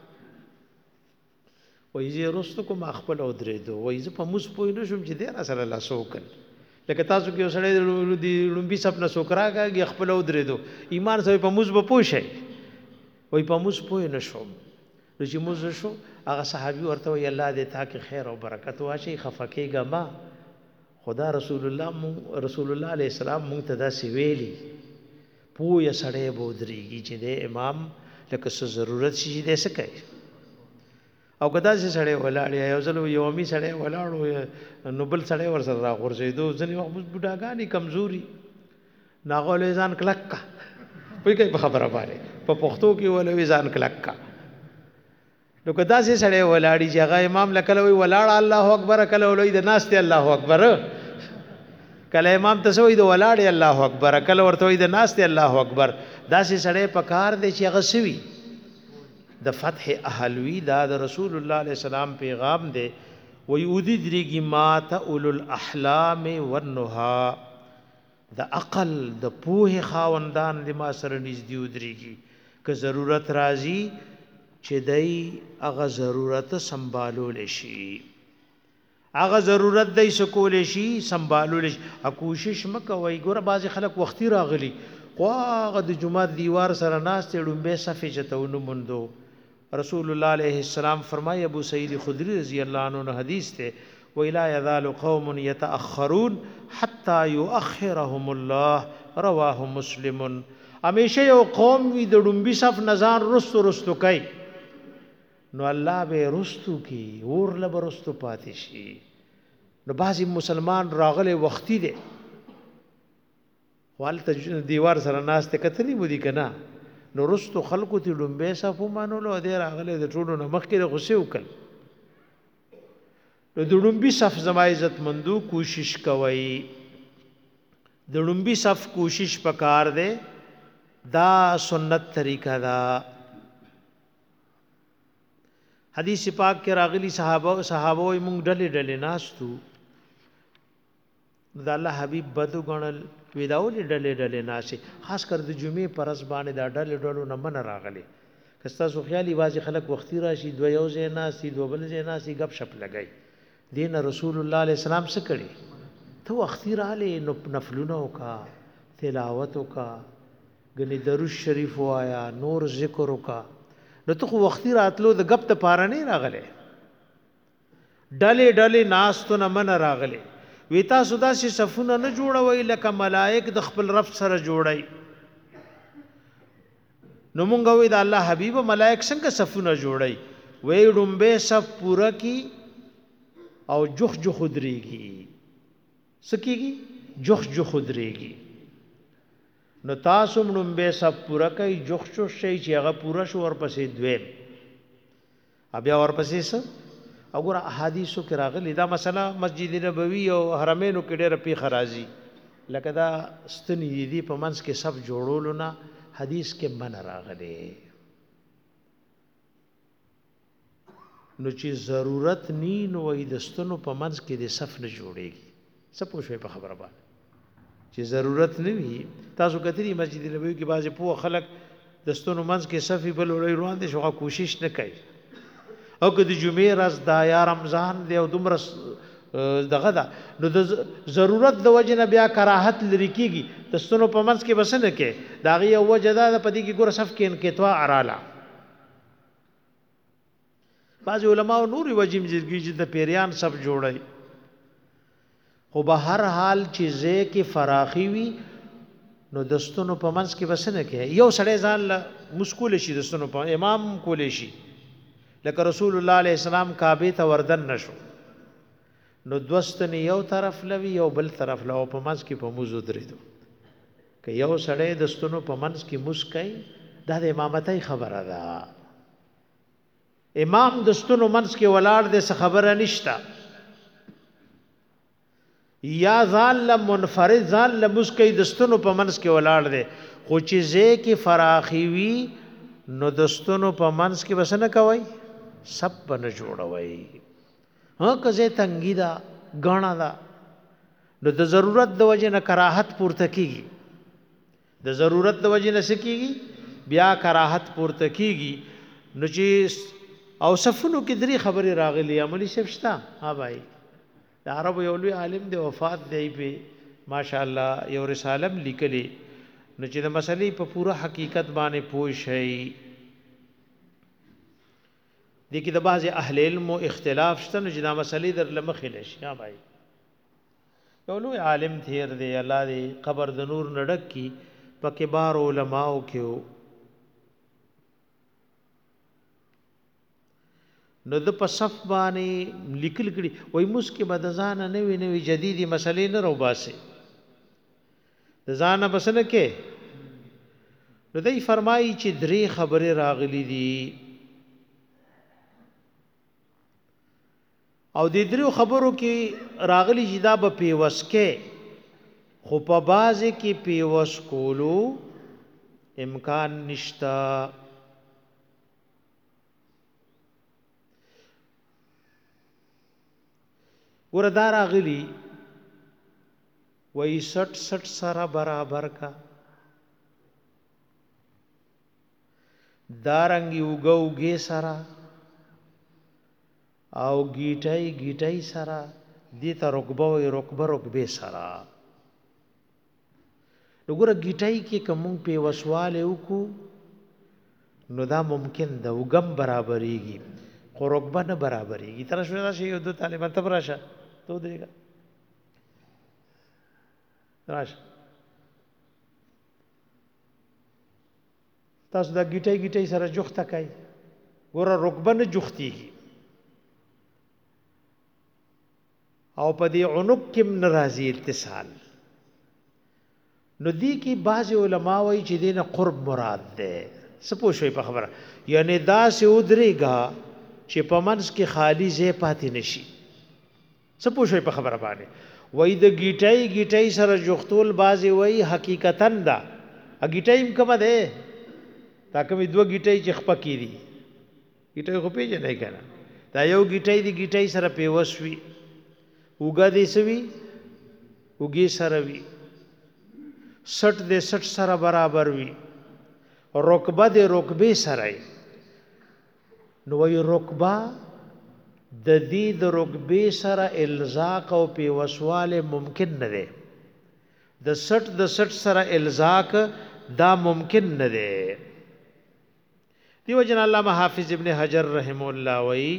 وای زه رستو کوم خپل او درې دو وای ز په موس پوی نه شم چې دې رسول الله سوکل لکه تاسو کې وسړی د لومبي سپنا سوکراګه خپل او درې دو ایمان سوی په موس به پوښي وای په موس پوی نه شم نو چې موږ شو هغه صحابي ورته وی الله دې تا کې خیر او برکت واچي خفکیګه ما خدا رسول الله مون رسول الله علیه السلام مونږ ته دا سی ویلي پوهه سړی بودريږي چې د امام لکه څه ضرورت شي دې څه کوي او کدا چې سړی ولاړ یو ځل یو می سړی ولاړ نو بل سړی ور سره راغورځېدو ځنې وخت بوډاګانې کمزوري ناغول ځان کلکا وای کوي په خبره باندې په پښتو کې ولوي ځان کلکا نو کدا چې سړی ولاړی چې هغه امام لکه وی ولاړ الله اکبر کله ولوي د ناس ته الله اکبر کله امام ته وی د ولاړ الله اکبر کله ورته وی د ناس ته الله اکبر دا چې سړی په کار دی چې هغه سوي د فتح اهلوی دا د رسول الله علیه السلام پیغام دی وی اودی درېږي ما ته اولو الاحلام والنها د عقل د پوهې خاوندان د ما سره نږدې ودرېږي که ضرورت راځي چې دای هغه ضرورت سنبالول شي هغه ضرورت دای سکول شي سنبالول شي ا کوشش مکوئ ګوره بعض خلک وختي راغلي خو هغه د جمعه دیوار سره ناست ډومبه صفې چتهونو مندو رسول الله علیه السلام فرمای ابو سعید خدری رضی الله عنه حدیث ته ولا يزال قوم يتاخرون حتى يؤخرهم الله رواه مسلم همیشه یو قوم وی د ډومبي صف نزان رستو رستو کوي نو الله به رستو کی اور لب رستو پاتې شي نو بعضی مسلمان راغله وختي دي والته دیوار سره ناس ته کتلی بودی کنه نو رستو خلقو تی ډومبه صفو مانولو دې راغله د ټولو نه مخکې غصه وکړ نو د ډومبي صف زما عزت مندو کوشش کوي د ډومبي صف کوشش پکار دی دا سنت طریقہ دا حدیث پاک کې راغلی صحابه صحابه وي مونږ ډلې ډلې ناستو دا الله حبیب بدو غنل ویداول ډلې ډلې ناشي خاص کر د جمعې پر ورځ باندې دا ډلې ډلو نه من راغلي کستا سو خیالي واځي خلک وختي راشي دو یو ځای ناسي دو بل ځای ناسي غب شپ لګای دین رسول الله علیه السلام څه کړي ته وختي رااله نو نفلونه وکا تلاوت وکا غني درود شریف وایا نور ذکر وکا نو ته وختي راتلو د غب ته پاره نه راغله ډلې ډلې ناستو نه من راغله ویتا سودا سي صفونه نه جوړوي لکه ملائک د خپل رب سره جوړي نو مونږ وې د الله حبيب ملائک څنګه صفونه جوړي وې ډومبه صف پورا کی او جخ جخ خدريږي سکیږي جخ جخ خدريږي نو تاسو ډومبه صف پورا کوي جخ جخ شي چې هغه پورا شو ورپسې دویم بیا ورپسې څه وګوره احادیثو کې راغلي دا مسله مسجد نبوي او حرمینو کې ډېر پی خرازي لکه دا ستنی دي په منځ کې سب جوړولو نه حدیث کې من راغلي نو چې ضرورت ني نو وې د ستنو په منځ کې د صف نه جوړيږي څه پوښوي په خبره باندې چې ضرورت نه وي تاسو کتري مسجد نبوي کې بعضي پوه خلک د ستنو منځ کې صفي بل وړي روان دي شو کوشش نه کوي او که د جمعې ورځ دا یا رمضان دی او دومره دغه دا نو د ضرورت د وجه نه بیا کراهت لري کیږي د ستنو په منځ کې بسنه کې دا غي وجه دا په دې کې ګوره صف کې انکتوا اراله بعض علماء نور وجیم چې د پیریان صف جوړي خو به هر حال چې زه کې فراخي وي نو دستونو په منځ کې بسنه کې یو سړی ځان له مشکول شي دستونو په امام کولې شي لکه رسول الله علیه السلام کعبه ته وردن نشو نو دوستن یو طرف لوي یو بل طرف لو په منځ کې په موزو درېدو که یو سړی دستونو په منځ کې مسکای دا د امامتۍ خبره ده امام دستونو منځ کې ولاړ دې څه خبره نشتا یا ځان له منفرد ځان له مسکای دستونو په منځ کې ولاړ دې خو چې زه کې فراخي وي نو دستونو په منځ کې بسنه کوي سب بنه جوړوي ها کزه تنګی دا غاڼه دا نو د ضرورت د وجه نه کراهت پورته کیږي د ضرورت د وجه نه سکیږي بیا کراهت پورته کیږي نو چې او صفونو کې درې خبرې راغلي عملی شپشتا ها بھائی د عربو یو لوی عالم دی وفات دی په ماشاءالله یو رساله لیکلي نو چې د مسلې په پوره حقیقت باندې پوه شي دي کې د بعض اهل علم اختلاف شته نو چې دا مسلې در لمخې نشي یا بھائی یو لوی عالم تیر دی الله دی قبر د نور نډک کی په کبار علماء کې نو د په صف باندې لیکل کړي وای مسکه بدزان نه وی نه وی جديدي مسلې نه روباسه د ځان بسنه کې نو دای فرمایي چې درې خبره راغلي دي او د درو خبرو کې راغلي چې دا به پیوس کې خو په بازه کې پیوس کولو امکان نشتا ګوردار راغلي وای سټ سټ سره برابر کا دارنګي وګوګې سره او گیټای گیټای سره دې ته رکبه وي رکبه رکبه سره وګوره گیټای کې کوم په وسواله وکړو نو دا ممکن ده وګم برابرېږي خو رکبه نه برابرېږي تر شو راشي یو دو طالبان ته راشه تو دیګه راشه تاسو دا گیټای گیټای سره جوخته کوي ګوره رکبه نه جوختيږي او په دې عنق کې ناراضي اتصال نو دی کې بعض علما وایي چې دینه قرب مراد ده سپو شوي په خبره یعنی دا سه ودرېګا چې په منځ کې خالی ځای پاتې نشي سپو شوي په خبره باندې وایي د گیټای گیټای سره جوختول بعض وایي حقیقتا دا گیټای کومه ده تا کومې دوه گیټای چې خپکی دي گیټای خو پیژنې کنه دا یو گیټای دی گیټای سره پیوسوي وګا دې سوي وګي سره وي سټ دې سټ سره برابر وي رکبه دې رکبه سره نو وي رکبه د دې د رکبه سره الزاق او پیوسواله ممکن نه ده د سټ د سټ سره الزاق دا ممکن نه ده دیو جن علامہ حافظ ابن حجر رحم الله وی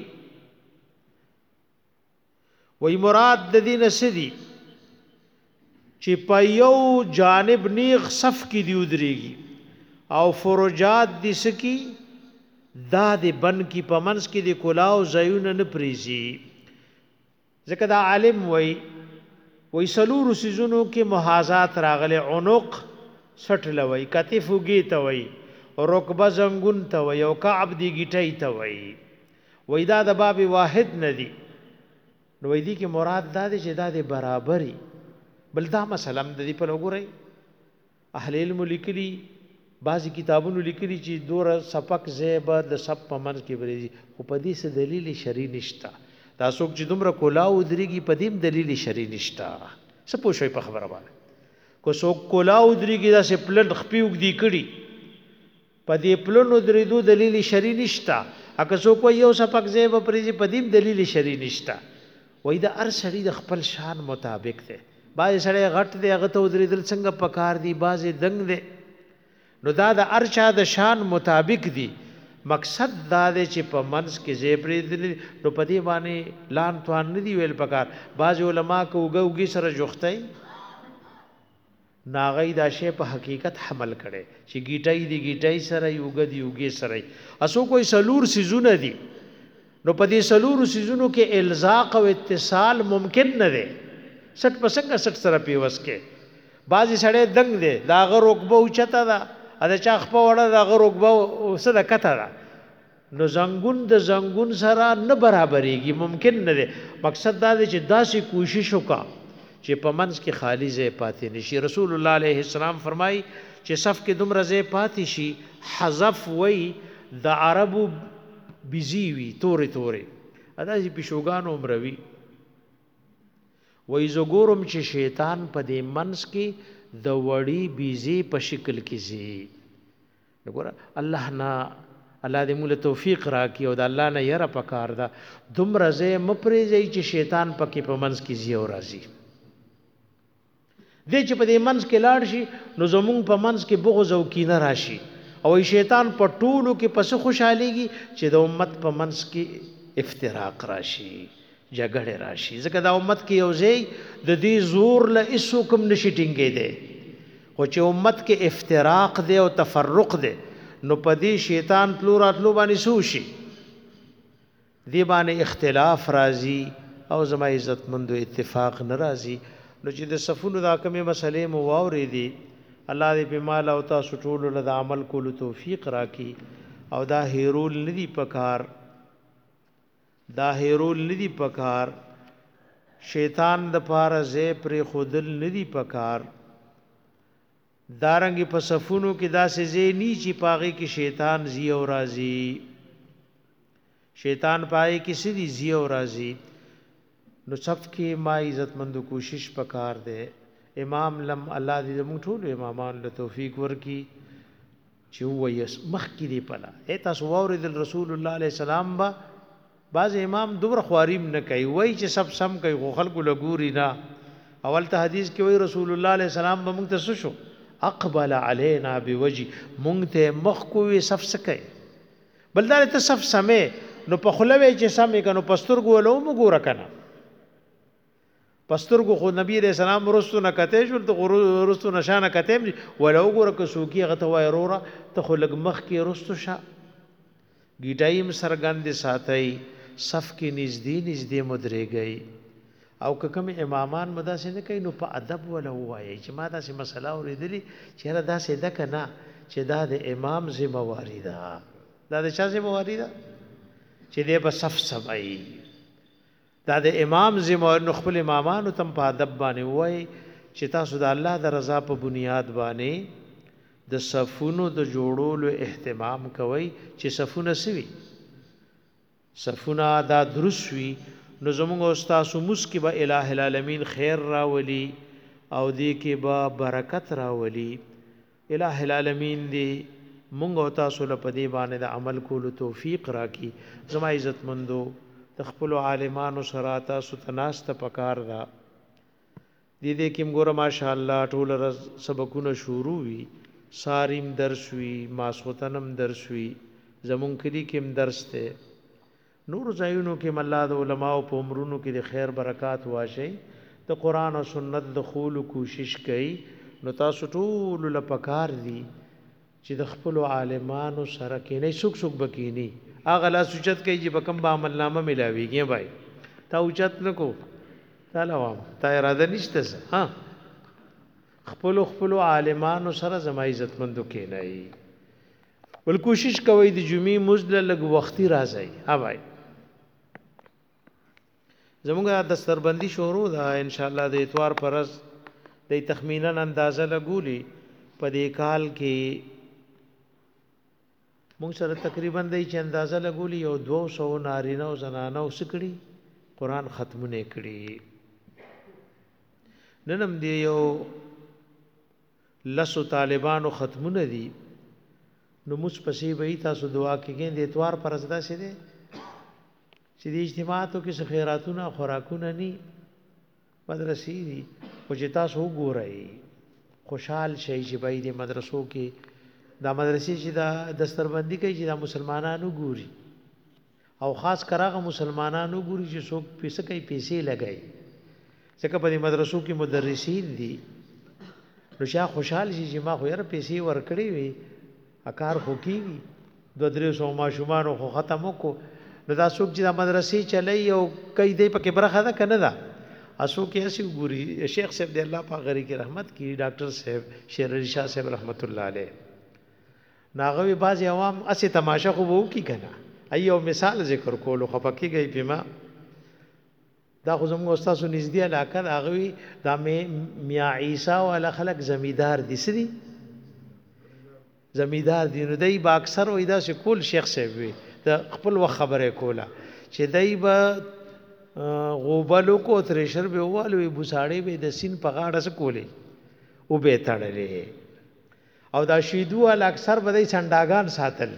وی مراد د دین سدي چې په یو جانب نیغ صف کې دی ودرېږي او فروجات دي سکی دا د بن کی پمنس کې دی کلاو زيون نه پریزي ځکه دا عالم وی وی سلور سيزونو کې محاذات راغله عنق سټلوي کتف وګي ته وی رکبه زنګون ته وی او کعب دی گیټای ته وی وی دا د باب واحد ندی نو وی دی کې مراد دا دی چې دا د برابرۍ بل دا مثلا د دې په لګوري اهل علم لیکلي بعضی کتابونو لیکلي چې دور سپک زیب د سب پمن کې بریږي خو په دې څه دلیل شرعي نشتا دا څوک چې دومره کولاو دريږي په دې دلیل شرعي نشتا څه پوښوي په خبره باندې کو څوک کولاو دريږي دا څه پلن خپي وګدي کړي په دې پلنو درېدو دلیل شرعي نشتا اګه څوک یو سپک زیب پرېږي په دې دلیل شرعي نشتا وای دا هر سړي د خپل شان مطابق دی باز سړی غټ دی هغه ته درېدل څنګه پکار دی باز دنګ دی نو دا د ارچا د شان مطابق دی مقصد دا دی چې په منس کې زیبرې دي نو په دې باندې لان توان نه دی ویل پکار باز علما کوګوږي سره جوختای ناغی دا شی په حقیقت حمل کړي چې گیټای دی گیټای سره یوګ دی یوګي سره اسو کوئی سلور سيزونه دي نو په دې سلور سيزونو کې الزاق او اتصال ممکن نه دی سټ پسنګ سټ سره پیوس کې بازي سړی دنګ دی دا غ رکبه اوچتا دا اده چا خپه وړه دا غ رکبه وسره کته دا نو زنګون د زنګون سره نه برابرېږي ممکن نه دی مقصد دا دی چې داسې کوشش وکا چې په منځ کې خالی ځای پاتې نشي رسول الله عليه السلام فرمای چې صف کې دومره ځای پاتې شي حذف وای د عربو بيزي وي تورې تورې ادا چې پښوګانو عمروي وای زګورم چې شیطان په دې منس کې د وړي بيزي په شکل کې زی وګوره الله نه الله دې موږ توفیق راکړي او د الله نه یره پکار دا دومره زه مپریږي چې شیطان پکې په منس کې زی او راځي دې چې په دې منس کې لاړ شي نو زمونږ په منس کې بغض او کینه راشي او شیطان په ټولو کې پس خوشاليږي چې د امت په منځ کې افتراق راشي جګړه راشي ځکه دا امت کې یو ځای د دې زور له اسو کوم نشي ټینګې دي خو چې امت کې افتراق دی او تفرق دی نو په دې شیطان تلو راتلو باندې سوشي دی باندې اختلاف راځي او زما عزت مندو اتفاق ناراضي نو چې د صفونو دا کومه مسلې مو واورې دي الله دې په مال او تاسو ټول له عمل کولو توفیق راکړي او دا هیرول ندي پکار دا هیرول ندي پکار شیطان د پاره زې پر خودل ندي پکار دارنګ په صفونو کې داسې زې ني چې پاغي کې شیطان زی او راضي شیطان پای کې سړي زی او راضي نو صف کې ما عزت مند کوشش پکار دے امام لم الله دې موږ ټول امامان له توفیق ورکي چې وایي مخ کې دی پلا اے تاسو اورید رسول الله علیه السلام با بعض امام دومره خواریم نه کوي وای چې سب سم کوي خو خلکو لګوري نه اول ته حدیث کې وای رسول الله علیه السلام به موږ ته شو اقبل علينا بوجه مونږ ته مخ کوې صف سکے بلدار ته صف سمې نو په خلوي چې سمې کنو پسترګو ولو مګور کنه پسترګو خو نبی رسول الله ورستو نه کته شو ته ورستو نشانه کته ولو ګور که سوکی غته وای رورا ته خو لګ مخ کې رستو شه گیټایم سرګند ساتي صف کې نږدې نږدې مدري گئی او که کوم امامان مداسه نه کوي نو په ادب ولا وایي چې ما داسې مسله اوریدلی چې را داسې د کنه چې دا د امام ذمہ واری ده دا د چا ذمہ واری ده چې دې په صف سمای دا د امام ذمہ نو خپل امامانو تم په ادب باندې وایي چې تاسو د الله د رضا په بنیاد باندې د صفونو د جوړولو اهتمام کوي چې صفونه سوي صفونه دا درست وي نو زموږ استاد موږ کې به الٰه العالمین خیر راولي او دې کې به برکت راولي الٰه العالمین دې موږ او تاسو له پدې باندې د عمل کولو توفیق راکړي زما عزت مندو تخپل عالمانو سره تاسو تناست پکار را دې دې کې موږ ماشاء الله ټول سبقونه شروع وي ساریم درس وی ماسختنم درس وی زمون کلی کېم درس ته نور ځایونو کې الله د علماو په عمرونو کې د خیر برکات واشي د قران او سنت د خول کوشش کوي نو تاسو ټول لپکار دي چې د خپل عالمانو سره کې نه سوک سوک بکینی اغه لا سوچت کوي چې بکم با عمل نامه ملاويږي بھائی تا اوچت نکو تعالی وام تا اراده نشته ها خپل خپل عالمانو سره زما عزت مندو کې نه ول کوشش کوي د جمعې مزل لګ وختي راځي ها بھائی زموږه د سربندي شروع ده ان شاء الله د اتوار پرز د تخمینا اندازه لګولي په دې کال کې موږ سره تقریبا د چې اندازه لګولي یو دو سو نارینه او زنانه وسکړي قران ختمونه کړي ننم دی یو لسو طالبانو ختمونه دي نو موږ پسې به تاسو دعا کوي د اتوار پر ازدا شه دي چې د اجتماعاتو کې خیراتونه خوراکونه ني مدرسې دي او چې تاسو وګورئ خوشحال شئ چې به د مدرسو کې دا مدرسې چې دا دستربندي کوي چې دا مسلمانانو ګوري او خاص کراغه مسلمانانو ګوري چې څوک پیسې کوي پیسې لګای ځکه په دې مدرسو کې مدرسین دي نو شاه خوشحال شي چې ما خو یې پیسې ورکړې وي اکار خو کیږي دو درې سو ماشومان خو ختم وکړو نو دا څوک چې د مدرسې چلی او کوي دی پکې برخه ده کنه دا اسو کې اسی ګوري شیخ صاحب دی الله پاک غری کې رحمت کی ډاکټر صاحب شیر علي شاه صاحب رحمت الله علیه ناغوی بعض عوام اسی تماشا خو وو کی کنه ایو مثال ذکر کولو خپکی گئی پیما دا خو زموږ استاد نږدې علاقه دا غوي دا میا عیسی ولا خلق زمیدار دي سړي زمیدار دي نو دای با اکثر وې دا شکول شیخ صاحب وي دا خپل وخت خبره کوله چې دای با غوبلو کو ترشر به والو بوساړې به د سین په غاړه سره کولې او به تړلې او دا شیدو ال اکثر بدای سنداګان ساتل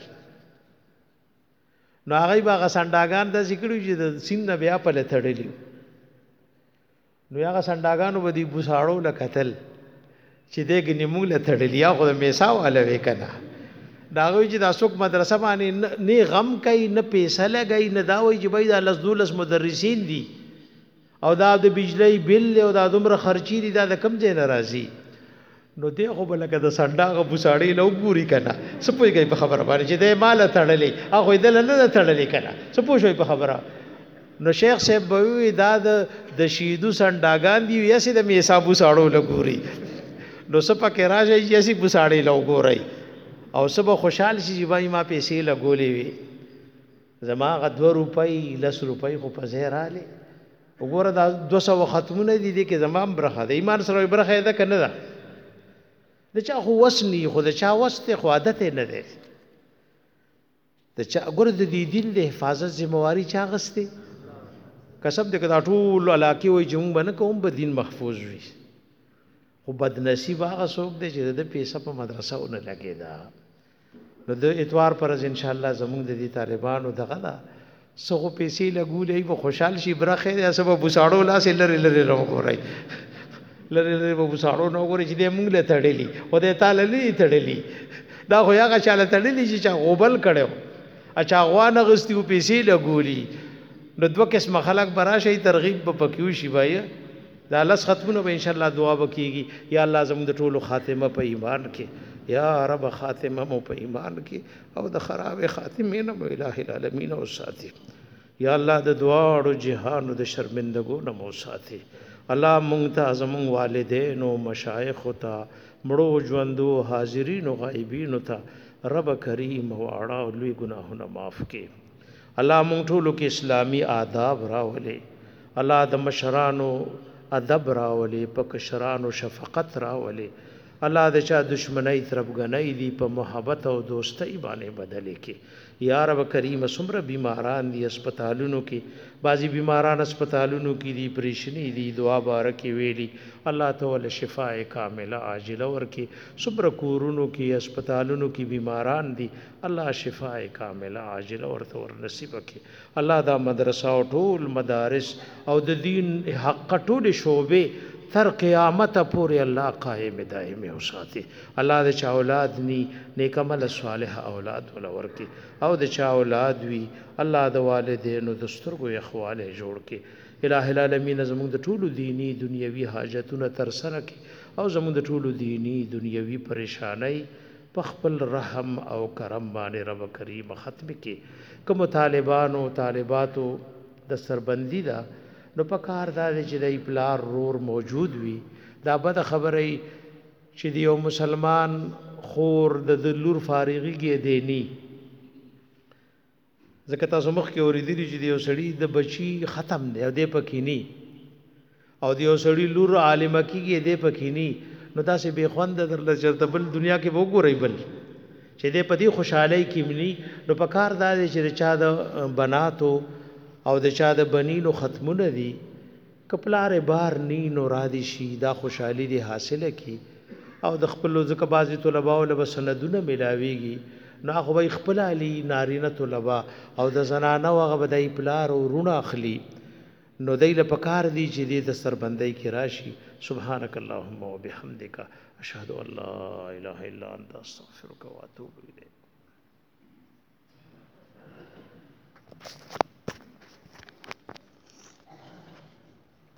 نو هغه باغ سنداګان د ذکر چې د سین نه بیا په لټړلې نو هغه سنداګانو بدی بوساړو لکتل چې دګ نیمو لټړلې یا خو میسا والا وکنه دا غوي چې دا څوک مدرسه باندې نه غم کوي نه پیسې لګي نه دا وایي چې بای دا لس دولس مدرسین دي او دا د بجلی بل او دا دومره خرچي دي دا د کم ځای نه راځي نو دی خو به لکه د سنډاغه بوساړې نه وګوري که نه څه پوهېږئ په خبره باندې چې دی ماله تړلې هغوی دله نه ده تړلې که نه څه پوه شوئ په خبره نو شیخ صاحب به ووایي دا د شیدو سنډاګان دي یاسې د میسا بوساړو له ګوري نو څه پکې راشئ چې یاسې بوساړې له وګورئ او څه به خوشحال شي چې بای ما پیسې لګولې وي زما هغه دوه روپۍ لس روپۍ خو په ځای راغلې وګوره دا دوه سوه ختمونه دي دې کې زما هم برخه ده ایمان سره برخه یې ده که نه ده د چا خو وس نی خو د چا وس دی خو عادت یې نه دی د چا ګوره د دې دین د حفاظت ذمهواري چا اخیستې قسم دی که دا ټول علاقې وایي چې مونږ به نه کوو به دین محفوظ وي خو بدنصیب هغه څوک دی چې د پیسه په مدرسه ونه لګېده نو د اتوار پر ورځ انشاءالله زمونږ د دې طالبانو دغه ده څه خو پیسې لګولې به خوشحال شي برخې دی څه به بوساړو لاسې لرې لرې راوګورئ لرې لرې به بوساړو نه وګورئ چې دی مونږ له تړلي خو دی تاله نه دي تړلي دا خو هغه چا له تړلي چې چا غوبل کړی و چا غوا نه اخیستي و پیسې لګولي نو دوه قسمه خلک به راشئ ترغیب به پکې وشي بایه دا لس ختمونه به انشاءالله دعا به کېږي یا الله زموږ د ټولو خاتمه په ایمان کې یا رب خاتمه مو په ایمان کې او د خراب خاتمې نه مو الٰه العالمین او ساتي یا الله د دواړو جهانو د شرمندګو نه مو ساتي الله مونږ ته زموږ والدین او مشایخ ته مړو ژوندو حاضرینو غایبینو ته رب کریم واړه او لوی ګناهونه معاف کړي الله مونږ ټولو کې اسلامي آداب راولې الله د مشرانو ادب راولې په کشرانو شفقت راولې الله د چا دشمنی تربګنۍ دي په محبت او دوستۍ باندې بدلې کې یا رب کریم څومره بیماران دي هسپتالونو کې بعضې بیماران هسپتالونو کې دي پریشنی دي دعا بارکې ویلي الله تعالی شفاء کامله عاجله ورکړي څومره کورونو کې هسپتالونو کې بیماران دي الله شفاء کامله عاجله ورته ور نصیب کړي الله دا مدرسه او ټول مدارس او د دین حق ټولې شعبې تر قیامت پورې الله قائم دائم اوساتي الله د چا اولاد ني نیک عمل صالح اولاد ولا ورکي او د چا اولاد وي الله د والدینو د سترګو اخواله جوړ کړي الٰه العالمین زموږ د ټولو دینی دنیوي حاجتونه تر سره کړي او زموږ د ټولو دینی دنیوي پریشانای په خپل رحم او کرم باندې رب کریم ختم کړي کوم طالبانو طالباتو د سربندي دا نو په کار دا دی چې د پلار رور موجود وي دا بد خبره چې د یو مسلمان خور د لور فارغېږي دی ني ځکه تاسو مخکې اورېدلي چې د یو سړي د بچي ختم دی او دی پکې ني او د یو سړي لور عالمه کېږي دی پکې ني نو داسې بې خونده درله چېرته بل دنیا کې به وګورئ بل چې دی په دې خوشحالۍ کې مني نو په کار دا دی چې د چا د بناتو او د چا د بنینو ختمونه دي کپلار بار نی نو را دي شي دا خوشحالي دي حاصله کی او د خپل ځکه بعضې طلباو له به سندونه میلاویږي نو هغه به خپل علي نارینه طلبا او د زنانه هغه به د پلار او رونه اخلي نو دی له پکار دی چې دی د سربندۍ کې راشي سبحانك اللهم وبحمدك اشهد ان لا اله الا انت استغفرك واتوب اليك